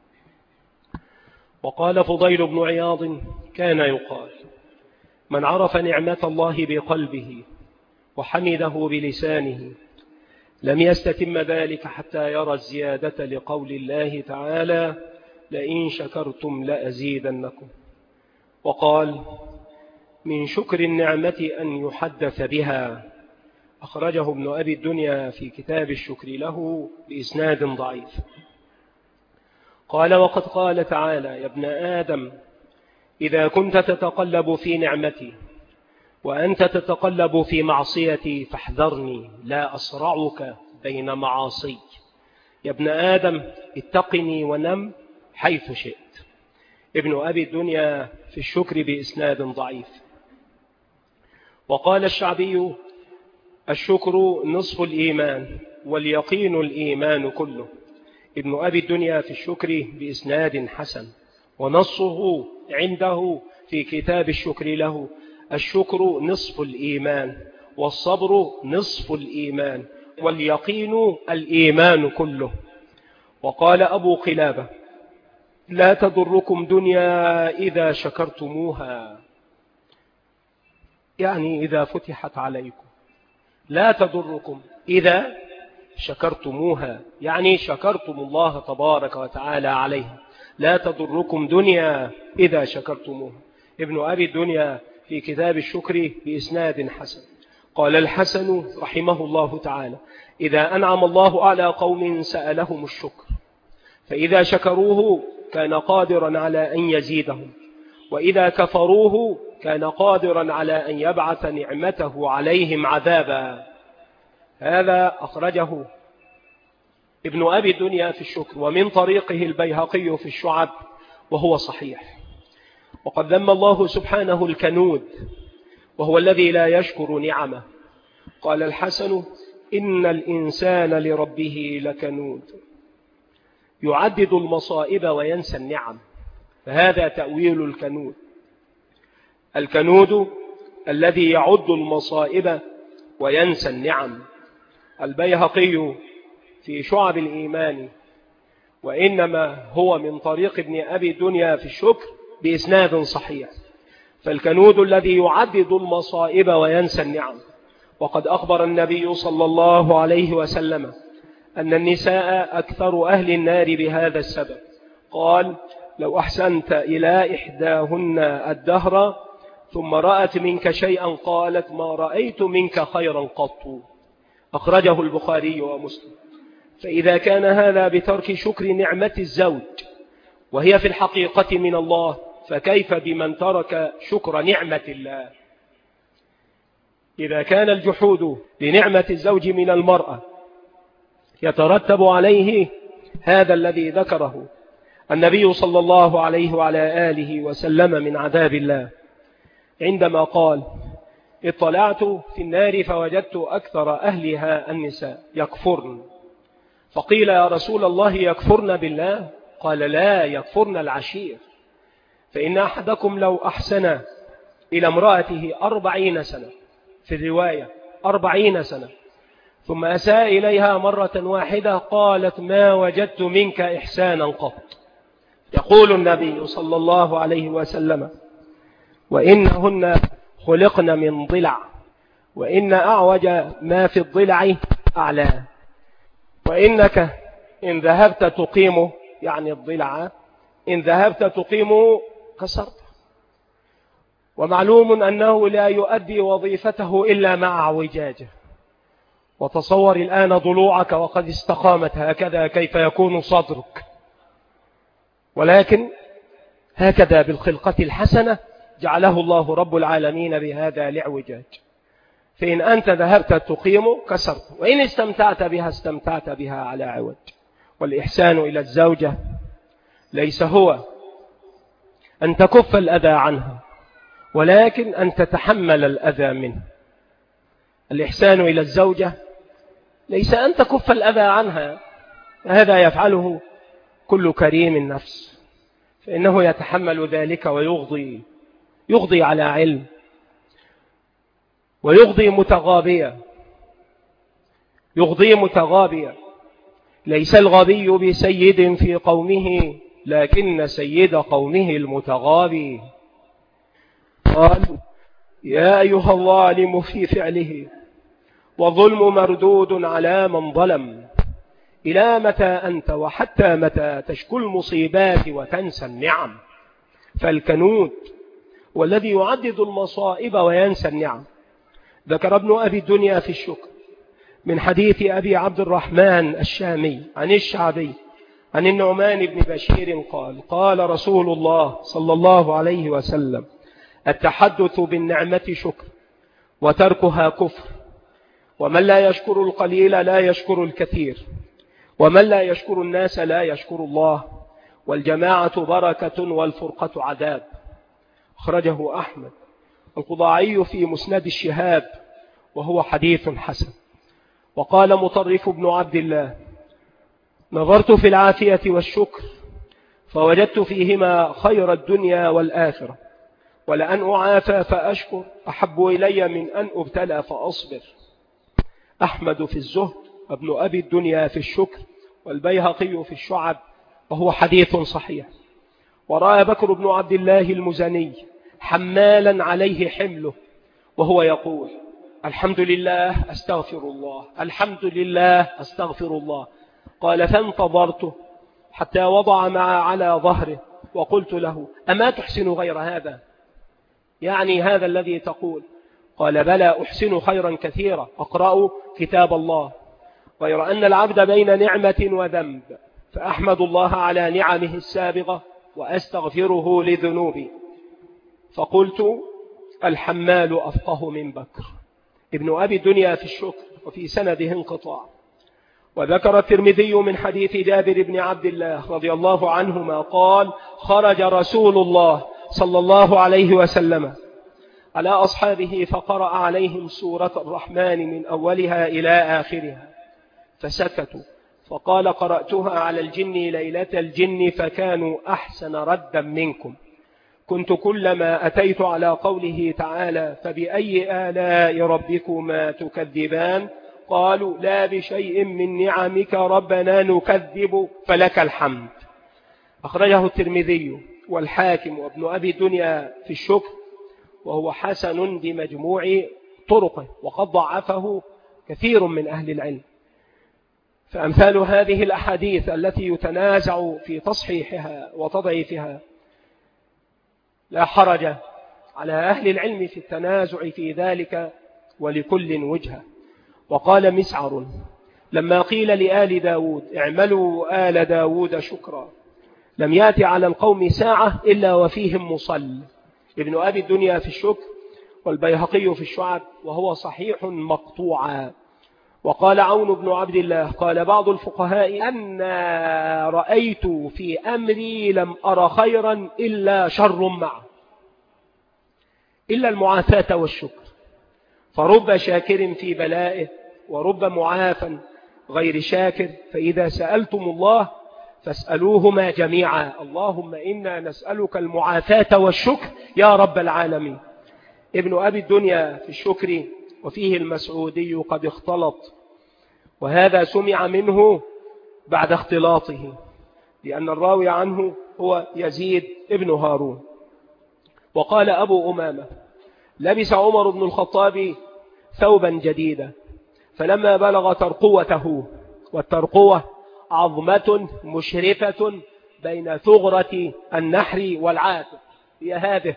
وقال فضيل بن عياض: كان يقال: من عرف نعمة الله بقلبه وحمده بلسانه لم يستتم ذلك حتى يرى الزيادة، لقول الله تعالى: لئن شكرتم لأزيدنكم. وقال: من شكر النعمة أن يحدث بها. أخرجه ابن أبي الدنيا في كتاب الشكر له بإسناد ضعيف. قال: وقد قال تعالى: يا ابن آدم إذا كنت تتقلب في نعمتي وأنت تتقلب في معصيتي فاحذرني لا أصرعك بين معاصي. يا ابن آدم اتقني ونم حيث شئت. ابن أبي الدنيا في الشكر بإسناد ضعيف. وقال الشعبي: الشكر نصف الإيمان واليقين الإيمان كله. ابن أبي الدنيا في الشكر بإسناد حسن، ونصه عنده في كتاب الشكر له: الشكر نصف الإيمان، والصبر نصف الإيمان، واليقين الإيمان كله. وقال أبو قلابة: لا تضركم دنيا إذا شكرتموها، يعني إذا فتحت عليكم. لا تضركم إذا شكرتموها، يعني شكرتم الله تبارك وتعالى عليها. لا تضركم دنيا إذا شكرتموها. ابن أبي الدنيا في كتاب الشكر بإسناد حسن. قال الحسن رحمه الله تعالى: إذا أنعم الله على قوم سألهم الشكر، فإذا شكروه كان قادرا على أن يزيدهم، وإذا كفروه كان قادرا على أن يبعث نعمته عليهم عذابا. هذا أخرجه ابن أبي الدنيا في الشكر، ومن طريقه البيهقي في الشعب، وهو صحيح. وقد ذم الله سبحانه الكنود، وهو الذي لا يشكر نعمه. قال الحسن: إن الإنسان لربه لكنود، يعدد المصائب وينسى النعم، فهذا تأويل الكنود. الكنود الذي يعد المصائب وينسى النعم. البيهقي في شعب الإيمان، وإنما هو من طريق ابن أبي الدنيا في الشكر بإسناد صحيح. فالكنود الذي يعدد المصائب وينسى النعم. وقد أخبر النبي صلى الله عليه وسلم أن النساء أكثر أهل النار بهذا السبب. قال: لو أحسنت إلى إحداهن الدهر ثم رأت منك شيئا قالت ما رأيت منك خيرا قط. أخرجه البخاري ومسلم. فإذا كان هذا بترك شكر نعمة الزوج وهي في الحقيقة من الله، فكيف بمن ترك شكر نعمة الله؟ إذا كان الجحود لنعمة الزوج من المرأة يترتب عليه هذا الذي ذكره النبي صلى الله عليه وعلى آله وسلم من عذاب الله، عندما قال اطلعت في النار فوجدت أكثر أهلها النساء يكفرن، فقيل يا رسول الله يكفرن بالله؟ قال لا، يكفرن العشير. فإن أحدكم لو أحسن إلى امرأته 40 سنة، في الرواية 40 سنة، ثم أساء إليها مرة واحدة قالت ما وجدت منك إحسانا قط. يقول النبي صلى الله عليه وسلم وإنهن خلقن من ضلع، وإن أعوج ما في الضلع أعلاه، وإنك إن ذهبت تقيم، يعني الضلع إن ذهبت تقيم كسرت. ومعلوم أنه لا يؤدي وظيفته إلا مع اعوجاجه. وتصور الآن ضلوعك وقد استقامت هكذا، كيف يكون صدرك؟ ولكن هكذا بالخلقة الحسنة جعله الله رب العالمين بهذا الاعوجاج. فإن أنت ذهبت تقيم كسرت، وإن استمتعت بها استمتعت بها على عوج. والإحسان إلى الزوجة ليس هو أن تكف الأذى عنها، ولكن أن تتحمل الأذى منه. الإحسان إلى الزوجة ليس أن تكف الأذى عنها، هذا يفعله كل كريم النفس، فإنه يتحمل ذلك ويغضي على علم، ويغضي متغابيا. ليس الغبي بسيد في قومه، لكن سيد قومه المتغابي. قال يا أيها الظالم في فعله، والظلم مردود على من ظلم. إلى متى أنت وحتى متى تشكو المصيبات وتنسى النعم؟ فالكنود والذي يعدد المصائب وينسى النعم. ذكر ابن أبي الدنيا في الشكر من حديث أبي عبد الرحمن الشامي عن الشعبي عن النعمان بن بشير قال قال رسول الله صلى الله عليه وسلم التحدث بالنعمة شكر وتركها كفر، ومن لا يشكر القليل لا يشكر الكثير، ومن لا يشكر الناس لا يشكر الله، والجماعة بركة والفرقة عذاب. أخرجه أحمد القضاعي في مسند الشهاب وهو حديث حسن. وقال مطرف بن عبد الله نظرت في العافية والشكر فوجدت فيهما خير الدنيا والآخرة، ولأن أعافى فأشكر أحب إلي من أن أبتلى فأصبر. أحمد في الزهد، ابن أبي الدنيا في الشكر، والبيهقي في الشعب، وهو حديث صحيح. ورأى بكر بن عبد الله المزني حمالا عليه حمله وهو يقول الحمد لله أستغفر الله، الحمد لله أستغفر الله. قال فانتظرته حتى وضع مع على ظهره وقلت له أما تحسن غير هذا؟ يعني هذا الذي تقول؟ قال بلى أحسن خيرا كثيرا، أقرأ كتاب الله، غير أن العبد بين نعمة وذنب، فأحمد الله على نعمه السابقة وأستغفره لذنوبي. فقلت الحمال أفقه من بكر. ابن أبي الدنيا في الشكر وفي سنده انقطاع. وذكر الترمذي من حديث جابر بن عبد الله رضي الله عنهما قال خرج رسول الله صلى الله عليه وسلم على أصحابه فقرأ عليهم سورة الرحمن من أولها إلى آخرها فسكتوا، فقال قرأتها على الجن ليلة الجن فكانوا أحسن ردا منكم، كنت كلما أتيت على قوله تعالى فبأي آلاء ربكما تكذبان قالوا لا بشيء من نعمك ربنا نكذب فلك الحمد. أخرجه الترمذي والحاكم وابن أبي الدنيا في الشكر وهو حسن بمجموع طرقه، وقد ضعفه كثير من أهل العلم. فأمثال هذه الأحاديث التي يتنازع في تصحيحها وتضعيفها لا حرج على أهل العلم في التنازع في ذلك ولكل وجهة. وقال مسعر لما قيل لآل داود اعملوا آل داود شكرا لم يأتي على القوم ساعة إلا وفيهم مصل. ابن أبي الدنيا في الشكر والبيهقي في الشعب وهو صحيح مقطوعا. وقال عون بن عبد الله قال بعض الفقهاء أن رأيت في أمري لم أر خيرا إلا شر معه إلا المعافاة والشكر، فرب شاكر في بلائه ورب معافى غير شاكر، فإذا سألتم الله فاسألوهما جميعا. اللهم إنا نسألك المعافاة والشكر يا رب العالمين. ابن أبي الدنيا في الشكر وفيه المسعودي قد اختلط، وهذا سمع منه بعد اختلاطه لأن الراوي عنه هو يزيد ابن هارون. وقال أبو أمامة لبس عمر بن الخطاب ثوبا جديدا فلما بلغ ترقوته، والترقوة عظمة مشرفة بين ثغرة النحر والعاتق هي هذه،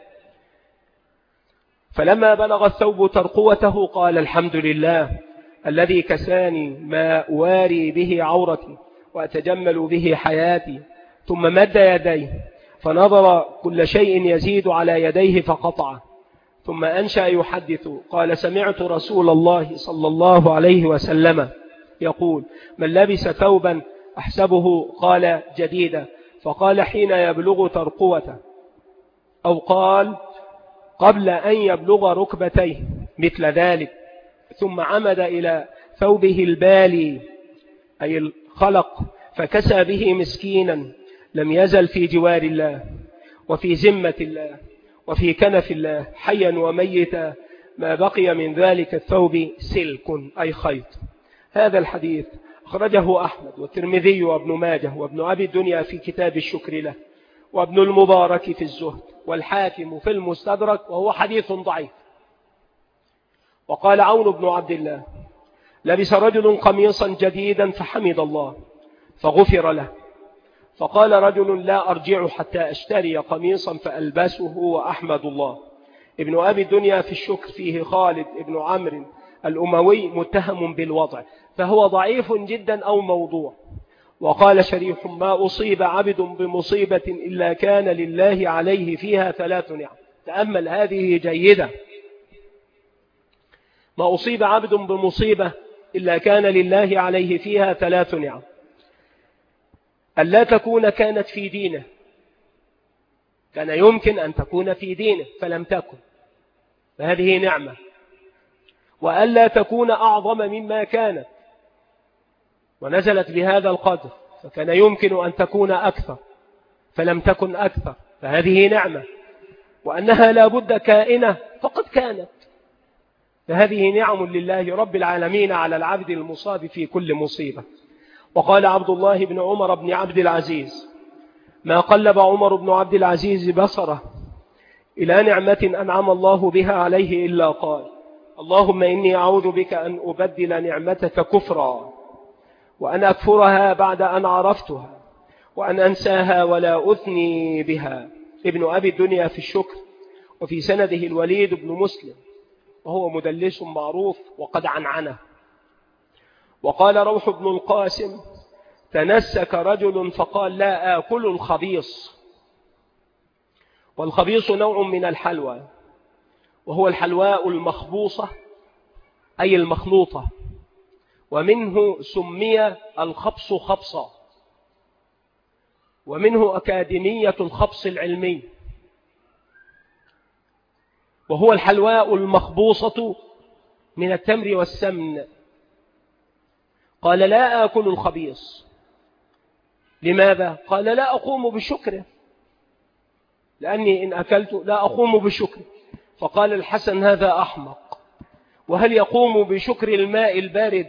فلما بلغ الثوب ترقوته قال الحمد لله الذي كساني ما أواري به عورتي وأتجمل به حياتي. ثم مد يديه فنظر كل شيء يزيد على يديه فقطعه، ثم أنشأ يحدث قال سمعت رسول الله صلى الله عليه وسلم يقول من لبس ثوبا أحسبه قال جديدا، فقال حين يبلغ ترقوته أو قال قبل أن يبلغ ركبتيه مثل ذلك، ثم عمد إلى ثوبه البالي أي الخلق فكسى به مسكينا لم يزل في جوار الله وفي ذمة الله وفي كنف الله حيا وميتا ما بقي من ذلك الثوب سلك أي خيط. هذا الحديث أخرجه أحمد والترمذي وابن ماجه وابن أبي الدنيا في كتاب الشكر له، وابن المبارك في الزهد، والحاكم في المستدرك، وهو حديث ضعيف. وقال عون بن عبد الله لبس رجل قميصا جديدا فحمد الله فغفر له، فقال رجل لا أرجع حتى أشتري قميصا فألبسه وأحمد الله. ابن أبي الدنيا في الشكر فيه خالد ابن عمرو الأموي متهم بالوضع فهو ضعيف جدا أو موضوع. وقال شريح ما أصيب عبد بمصيبة إلا كان لله عليه فيها 3 نعم. تأمل هذه جيدة، ما أصيب عبد بمصيبة إلا كان لله عليه فيها 3 نعم. ألا تكون كانت في دينه، كان يمكن أن تكون في دينه فلم تكن فهذه نعمة، وألا تكون أعظم مما كانت ونزلت بهذا القدر فكان يمكن أن تكون أكثر فلم تكن أكثر فهذه نعمة، وأنها لا بد كائنة فقد كانت، فهذه نعم لله رب العالمين على العبد المصاب في كل مصيبة. وقال عبد الله بن عمر بن عبد العزيز ما قلب عمر بن عبد العزيز بصره إلى نعمة أنعم الله بها عليه إلا قال اللهم إني أعوذ بك أن أبدل نعمتك كفرا وأن أكفرها بعد أن عرفتها وأن أنساها ولا أثني بها. ابن أبي الدنيا في الشكر وفي سنده الوليد بن مسلم وهو مدلس معروف وقد عنعنه. وقال روح بن القاسم تنسك رجل فقال لا آكل الخبيص، والخبيص نوع من الحلوى وهو الحلواء المخبوصة أي المخلوطة، ومنه سمي الخبص خبصا، ومنه أكاديمية الخبص العلمي، وهو الحلواء المخبوصة من التمر والسمن. قال لا آكل الخبيص، لماذا؟ قال لا أقوم بشكره، لأني إن أكلت لا أقوم بشكره. فقال الحسن هذا أحمق، وهل يقوم بشكر الماء البارد؟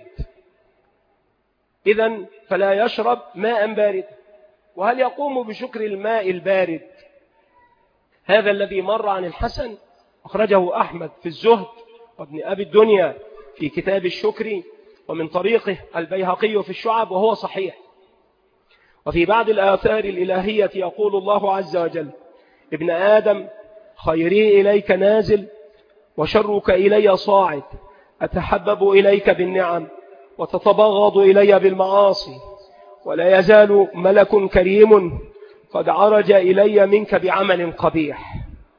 إذن فلا يشرب ماء بارد، وهل يقوم بشكر الماء البارد؟ هذا الذي مر عن الحسن أخرجه أحمد في الزهد وابن أبي الدنيا في كتاب الشكر، ومن طريقه البيهقي في الشعب وهو صحيح. وفي بعض الآثار الإلهية يقول الله عز وجل ابن آدم خيري إليك نازل وشرك إلي صاعد، أتحبب إليك بالنعم وتتبغض إلي بالمعاصي، ولا يزال ملك كريم قد عرج إلي منك بعمل قبيح.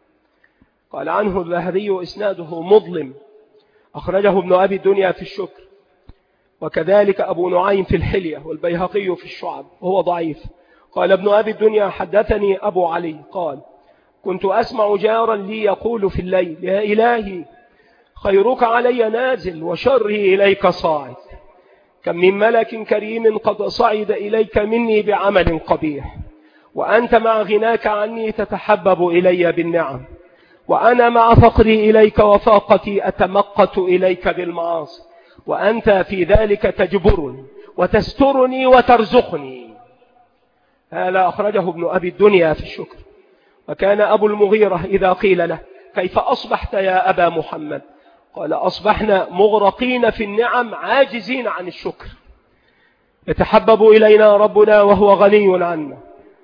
قال عنه الذهبي إسناده مظلم، أخرجه ابن أبي الدنيا في الشكر، وكذلك أبو نعيم في الحلية، والبيهقي في الشعب، وهو ضعيف. قال ابن أبي الدنيا حدثني أبو علي قال كنت أسمع جارا لي يقول في الليل يا إلهي خيرك علي نازل وشري إليك صاعد، كم من ملك كريم قد صعد إليك مني بعمل قبيح، وأنت مع غناك عني تتحبب إلي بالنعم، وأنا مع فقري إليك وفاقتي أتمقت إليك بالمعاصي، وأنت في ذلك تجبرني وتسترني وترزقني. هذا أخرجه ابن أبي الدنيا في الشكر. وكان أبو المغيرة إذا قيل له كيف أصبحت يا أبا محمد؟ قال أصبحنا مغرقين في النعم عاجزين عن الشكر، يتحبب إلينا ربنا وهو غني عنا،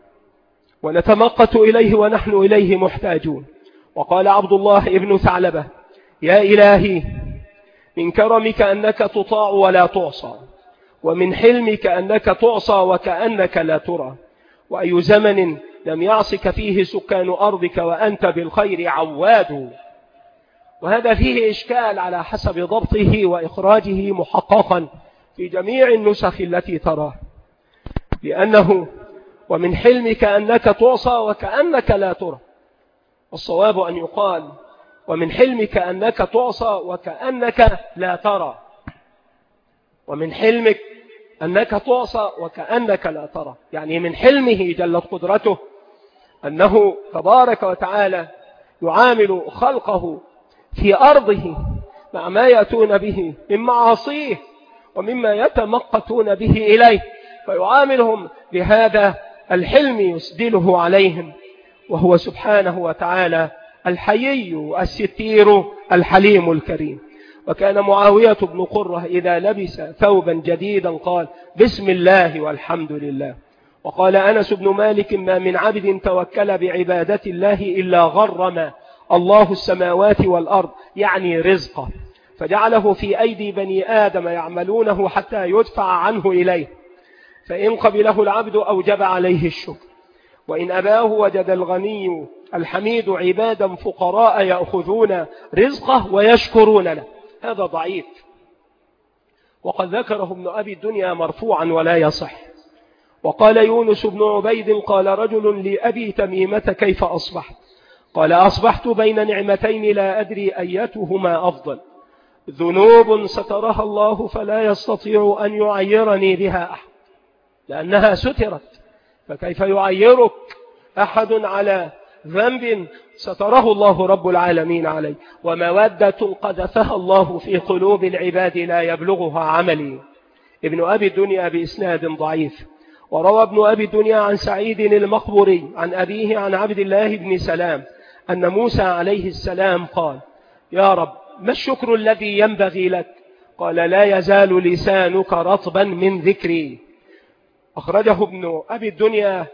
ونتمقت إليه ونحن إليه محتاجون. وقال عبد الله ابن ثعلبة يا إلهي من كرمك أنك تطاع ولا تعصى، ومن حلمك أنك تعصى وكأنك لا ترى، وأي زمن لم يعصك فيه سكان أرضك وأنت بالخير عواد. وهذا فيه إشكال على حسب ضبطه وإخراجه محققا في جميع النسخ التي تراه، لأنه ومن حلمك أنك تعصى وكأنك لا ترى، والصواب أن يقال ومن حلمك أنك تعصى وكأنك لا ترى، ومن حلمك أنك تعصى وكأنك لا ترى، يعني من حلمه جلت قدرته أنه تبارك وتعالى يعامل خلقه في أرضه مع ما يأتون به من معاصيه ومما يتمقتون به إليه، فيعاملهم بهذا الحلم يسدله عليهم، وهو سبحانه وتعالى الحيي الستير الحليم الكريم. وكان معاوية بن قرة إذا لبس ثوبا جديدا قال بسم الله والحمد لله. وقال أنس بن مالك ما من عبد توكل بعبادة الله إلا غرم الله السماوات والأرض، يعني رزقه، فجعله في أيدي بني آدم يعملونه حتى يدفع عنه إليه، فإن قبله العبد أوجب عليه الشكر، وإن أباه وجد الغني الحميد عبادا فقراء يأخذون رزقه ويشكرون له. هذا ضعيف، وقد ذكره ابن أبي الدنيا مرفوعا ولا يصح. وقال يونس بن عبيد قال رجل لأبي تميمة كيف أصبحت؟ قال أصبحت بين نعمتين لا أدري أيتهما أفضل، ذنوب سترها الله فلا يستطيع أن يعيرني بها أحد، لأنها سترت، فكيف يعيرك أحد على ذنب ستره الله رب العالمين عليه، ومودة قذفها الله في قلوب العباد لا يبلغها عملي. ابن أبي الدنيا بإسناد ضعيف. وروى ابن أبي الدنيا عن سعيد المقبري عن أبيه عن عبد الله بن سلام أن موسى عليه السلام قال يا رب ما الشكر الذي ينبغي لك؟ قال لا يزال لسانك رطبا من ذكري. أخرجه ابن أبي الدنيا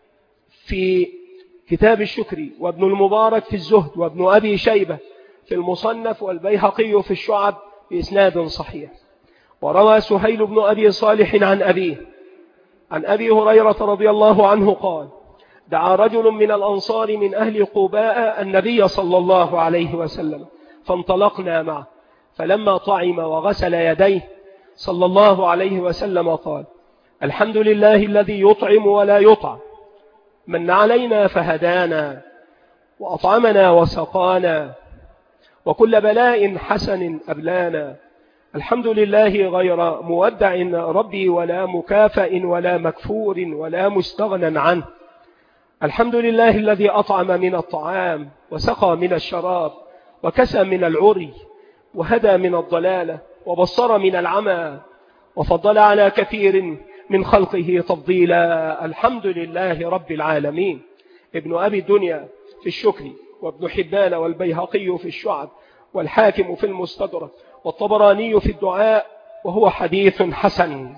في كتاب الشكر، وابن المبارك في الزهد، وابن أبي شيبة في المصنف، والبيهقي في الشعب بإسناد صحيح. وروى سهيل بن أبي صالح عن أبيه عن أبي هريرة رضي الله عنه قال دعا رجل من الأنصار من أهل قباء النبي صلى الله عليه وسلم فانطلقنا معه، فلما طعم وغسل يديه صلى الله عليه وسلم قال الحمد لله الذي يطعم ولا يطعم، من علينا فهدانا وأطعمنا وسقانا، وكل بلاء حسن أبلانا، الحمد لله غير مودع ربي ولا مكافئ ولا مكفور ولا مستغنى عنه، الحمد لله الذي أطعم من الطعام وسقى من الشراب وكسى من العري وهدى من الضلالة وبصر من العمى وفضل على كثير من خلقه تفضيلا، الحمد لله رب العالمين. ابن أبي الدنيا في الشكر، وابن حبان والبيهقي في الشعب، والحاكم في المستدرك، والطبراني في الدعاء، وهو حديث حسن.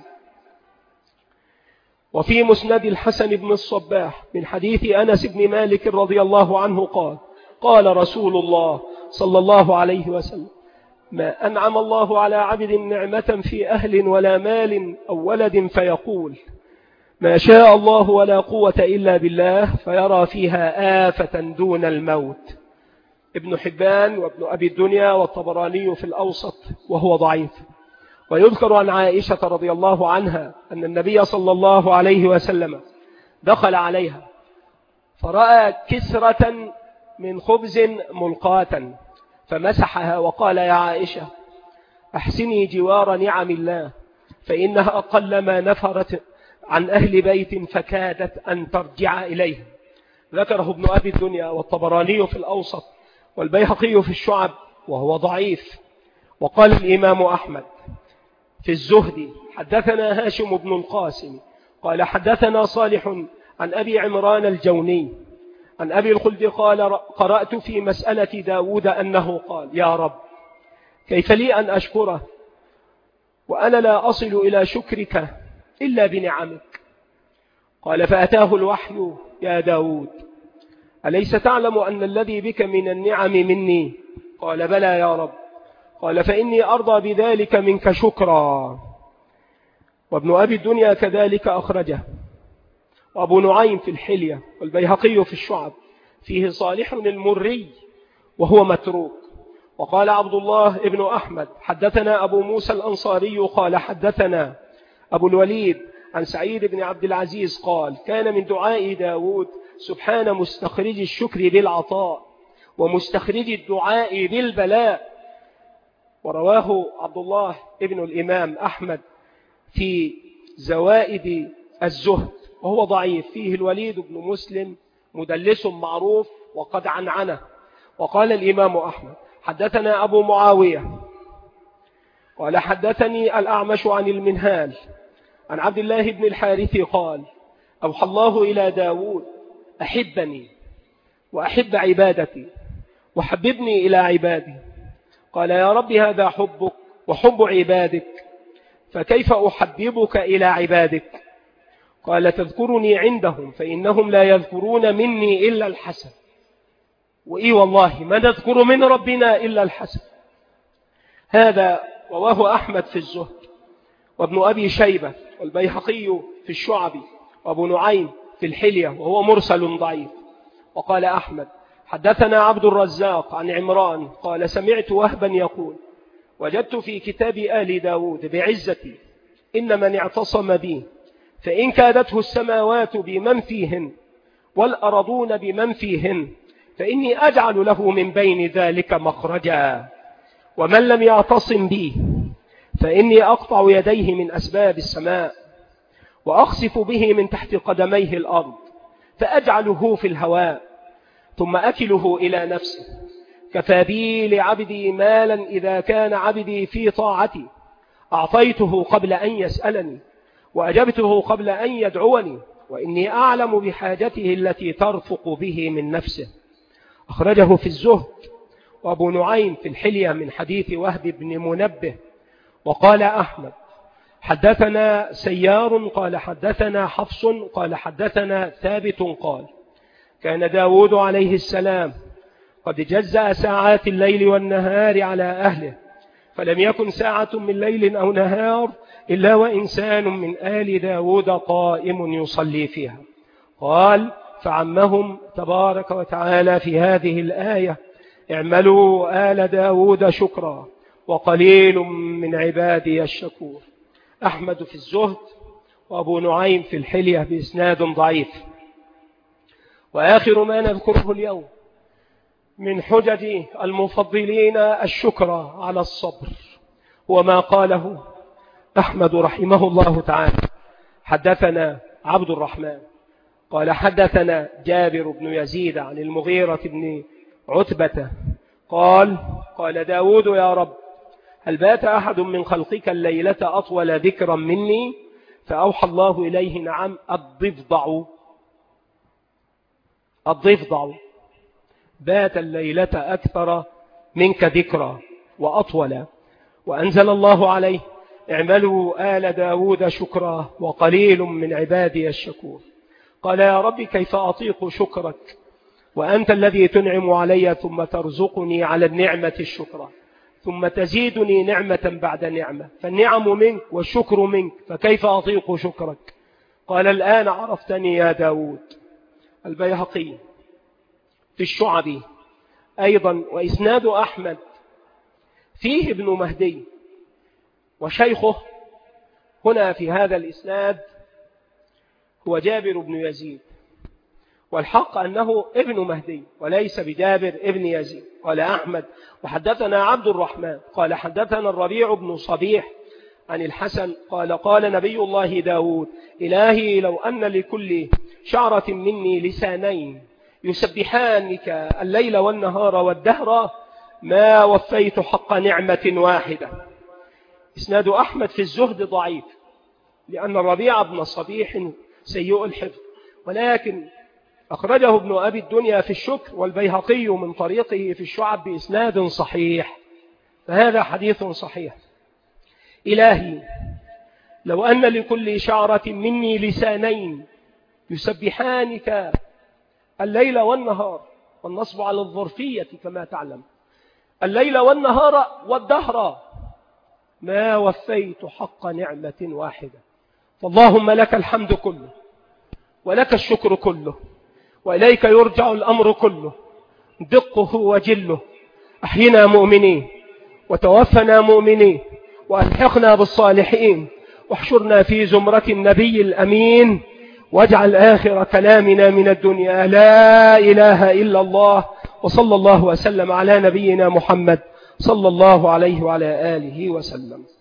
وفي مسند الحسن بن الصباح من حديث أنس بن مالك رضي الله عنه قال قال رسول الله صلى الله عليه وسلم: ما أنعم الله على عبد نعمة في أهل ولا مال أو ولد فيقول ما شاء الله ولا قوة إلا بالله، فيرى فيها آفة دون الموت. ابن حبان وابن أبي الدنيا والطبراني في الأوسط، وهو ضعيف. ويذكر عن عائشة رضي الله عنها أن النبي صلى الله عليه وسلم دخل عليها فرأى كسرة من خبز ملقاة فمسحها وقال: يا عائشة أحسني جوار نعم الله، فإنها قلما نفرت عن أهل بيت فكادت أن ترجع إليه. ذكره ابن أبي الدنيا والطبراني في الأوسط والبيهقي في الشعب، وهو ضعيف. وقال الإمام أحمد في الزهد: حدثنا هاشم بن القاسم قال حدثنا صالح عن أبي عمران الجوني عن أبي الخلد قال: قرأت في مسألة داود أنه قال: يا رب كيف لي أن أشكره وأنا لا أصل إلى شكرك إلا بنعمك. قال: فأتاه الوحي: يا داود أليس تعلم أن الذي بك من النعم مني؟ قال: بلى يا رب. قال: فإني أرضى بذلك منك شكرا. وابن أبي الدنيا كذلك أخرجه، وأبو نعيم في الحلية، والبيهقي في الشعب، فيه صالح المري وهو متروك. وقال عبد الله ابن أحمد: حدثنا أبو موسى الأنصاري قال حدثنا أبو الوليد عن سعيد بن عبد العزيز قال: كان من دعاء داود: سبحان مستخرج الشكر بالعطاء ومستخرج الدعاء بالبلاء. ورواه عبد الله ابن الإمام أحمد في زوائد الزهد، وهو ضعيف، فيه الوليد بن مسلم مدلس معروف وقد عنعنه. وقال الإمام أحمد: حدثنا أبو معاوية قال حدثني الأعمش عن المنهال عن عبد الله بن الحارث قال: أوحى الله إلى داود: أحبني وأحب عبادتي وحببني إلى عبادي. قال: يا رب هذا حبك وحب عبادك، فكيف أحببك إلى عبادك؟ قال: تذكرني عندهم فإنهم لا يذكرون مني إلا الحسن. وإي والله ما نذكر من ربنا إلا الحسن. هذا رواه أحمد في الزهد، وابن أبي شيبة، والبيهقي في الشعب، وابو نعيم في الحلية، وهو مرسل ضعيف. وقال أحمد: حدثنا عبد الرزاق عن عمران قال: سمعت وهبا يقول: وجدت في كتاب آل داود بعزتي إن من اعتصم بي فإن كادته السماوات بمن فيهن والأرضون بمن فيهن فإني أجعل له من بين ذلك مخرجا، ومن لم يعتصم بي فإني أقطع يديه من أسباب السماء وأخسف به من تحت قدميه الأرض فأجعله في الهواء ثم أكله إلى نفسه. كفى بي لعبدي مالا إذا كان عبدي في طاعتي أعطيته قبل أن يسألني وأجبته قبل أن يدعوني، وإني أعلم بحاجته التي ترفق به من نفسه. أخرجه في الزهد، وأبو نعيم في الحلية من حديث وهب بن منبه. وقال أحمد: حدثنا سيار قال حدثنا حفص قال حدثنا ثابت قال: كان داود عليه السلام قد جزأ ساعات الليل والنهار على أهله، فلم يكن ساعة من ليل أو نهار إلا وإنسان من آل داود قائم يصلي فيها. قال: فعمهم تبارك وتعالى في هذه الآية: اعملوا آل داود شكرا وقليل من عبادي الشكور. أحمد في الزهد، وأبو نعيم في الحلية بإسناد ضعيف. وآخر ما نذكره اليوم من حجج المفضلين الشكر على الصبر، وما قاله أحمد رحمه الله تعالى: حدثنا عبد الرحمن قال حدثنا جابر بن يزيد عن المغيرة بن عتبة قال: قال داود: يا رب هل بات أحد من خلقك الليلة أطول ذكرا مني؟ فأوحى الله إليه: نعم، الضفدع بات الليلة أكثر منك ذكرا وأطول. وأنزل الله عليه: اعملوا آل داود شكرا وقليل من عبادي الشكور. قال: يا رب كيف أطيق شكرك وأنت الذي تنعم علي ثم ترزقني على النعمة الشكر، ثم تزيدني نعمة بعد نعمة، فالنعم منك والشكر منك، فكيف أطيق شكرك؟ قال الآن عرفتني يا داود. البيهقي في الشعب أيضا وإسناد أحمد فيه ابن مهدي وشيخه. هنا في هذا الإسناد هو جابر بن يزيد، والحق أنه ابن مهدي وليس بجابر ابن يزيد. قال أحمد وحدثنا عبد الرحمن قال حدثنا الربيع بن صبيح عن الحسن قال قال نبي الله داود إلهي لو أن لكل شعرة مني لسانين يسبحانك الليل والنهار والدهر ما وفيت حق نعمة واحدة. إسناد أحمد في الزهد ضعيف لأن الربيع بن صبيح سيء الحفظ، ولكن أخرجه ابن أبي الدنيا في الشكر والبيهقي من طريقه في الشعب بإسناد صحيح، فهذا حديث صحيح. إلهي لو أن لكل شعرة مني لسانين يسبحانك الليل والنهار، والنصب على الظرفية كما تعلم، الليل والنهار والدهر ما وفيت حق نعمة واحدة. فاللهم لك الحمد كله ولك الشكر كله وإليك يرجع الأمر كله، دقه وجله. أحينا مؤمنين وتوفنا مؤمنين وألحقنا بالصالحين واحشرنا في زمرة النبي الأمين، واجعل آخر كلامنا من الدنيا لا إله إلا الله، وصلى الله وسلم على نبينا محمد صلى الله عليه وعلى آله وسلم.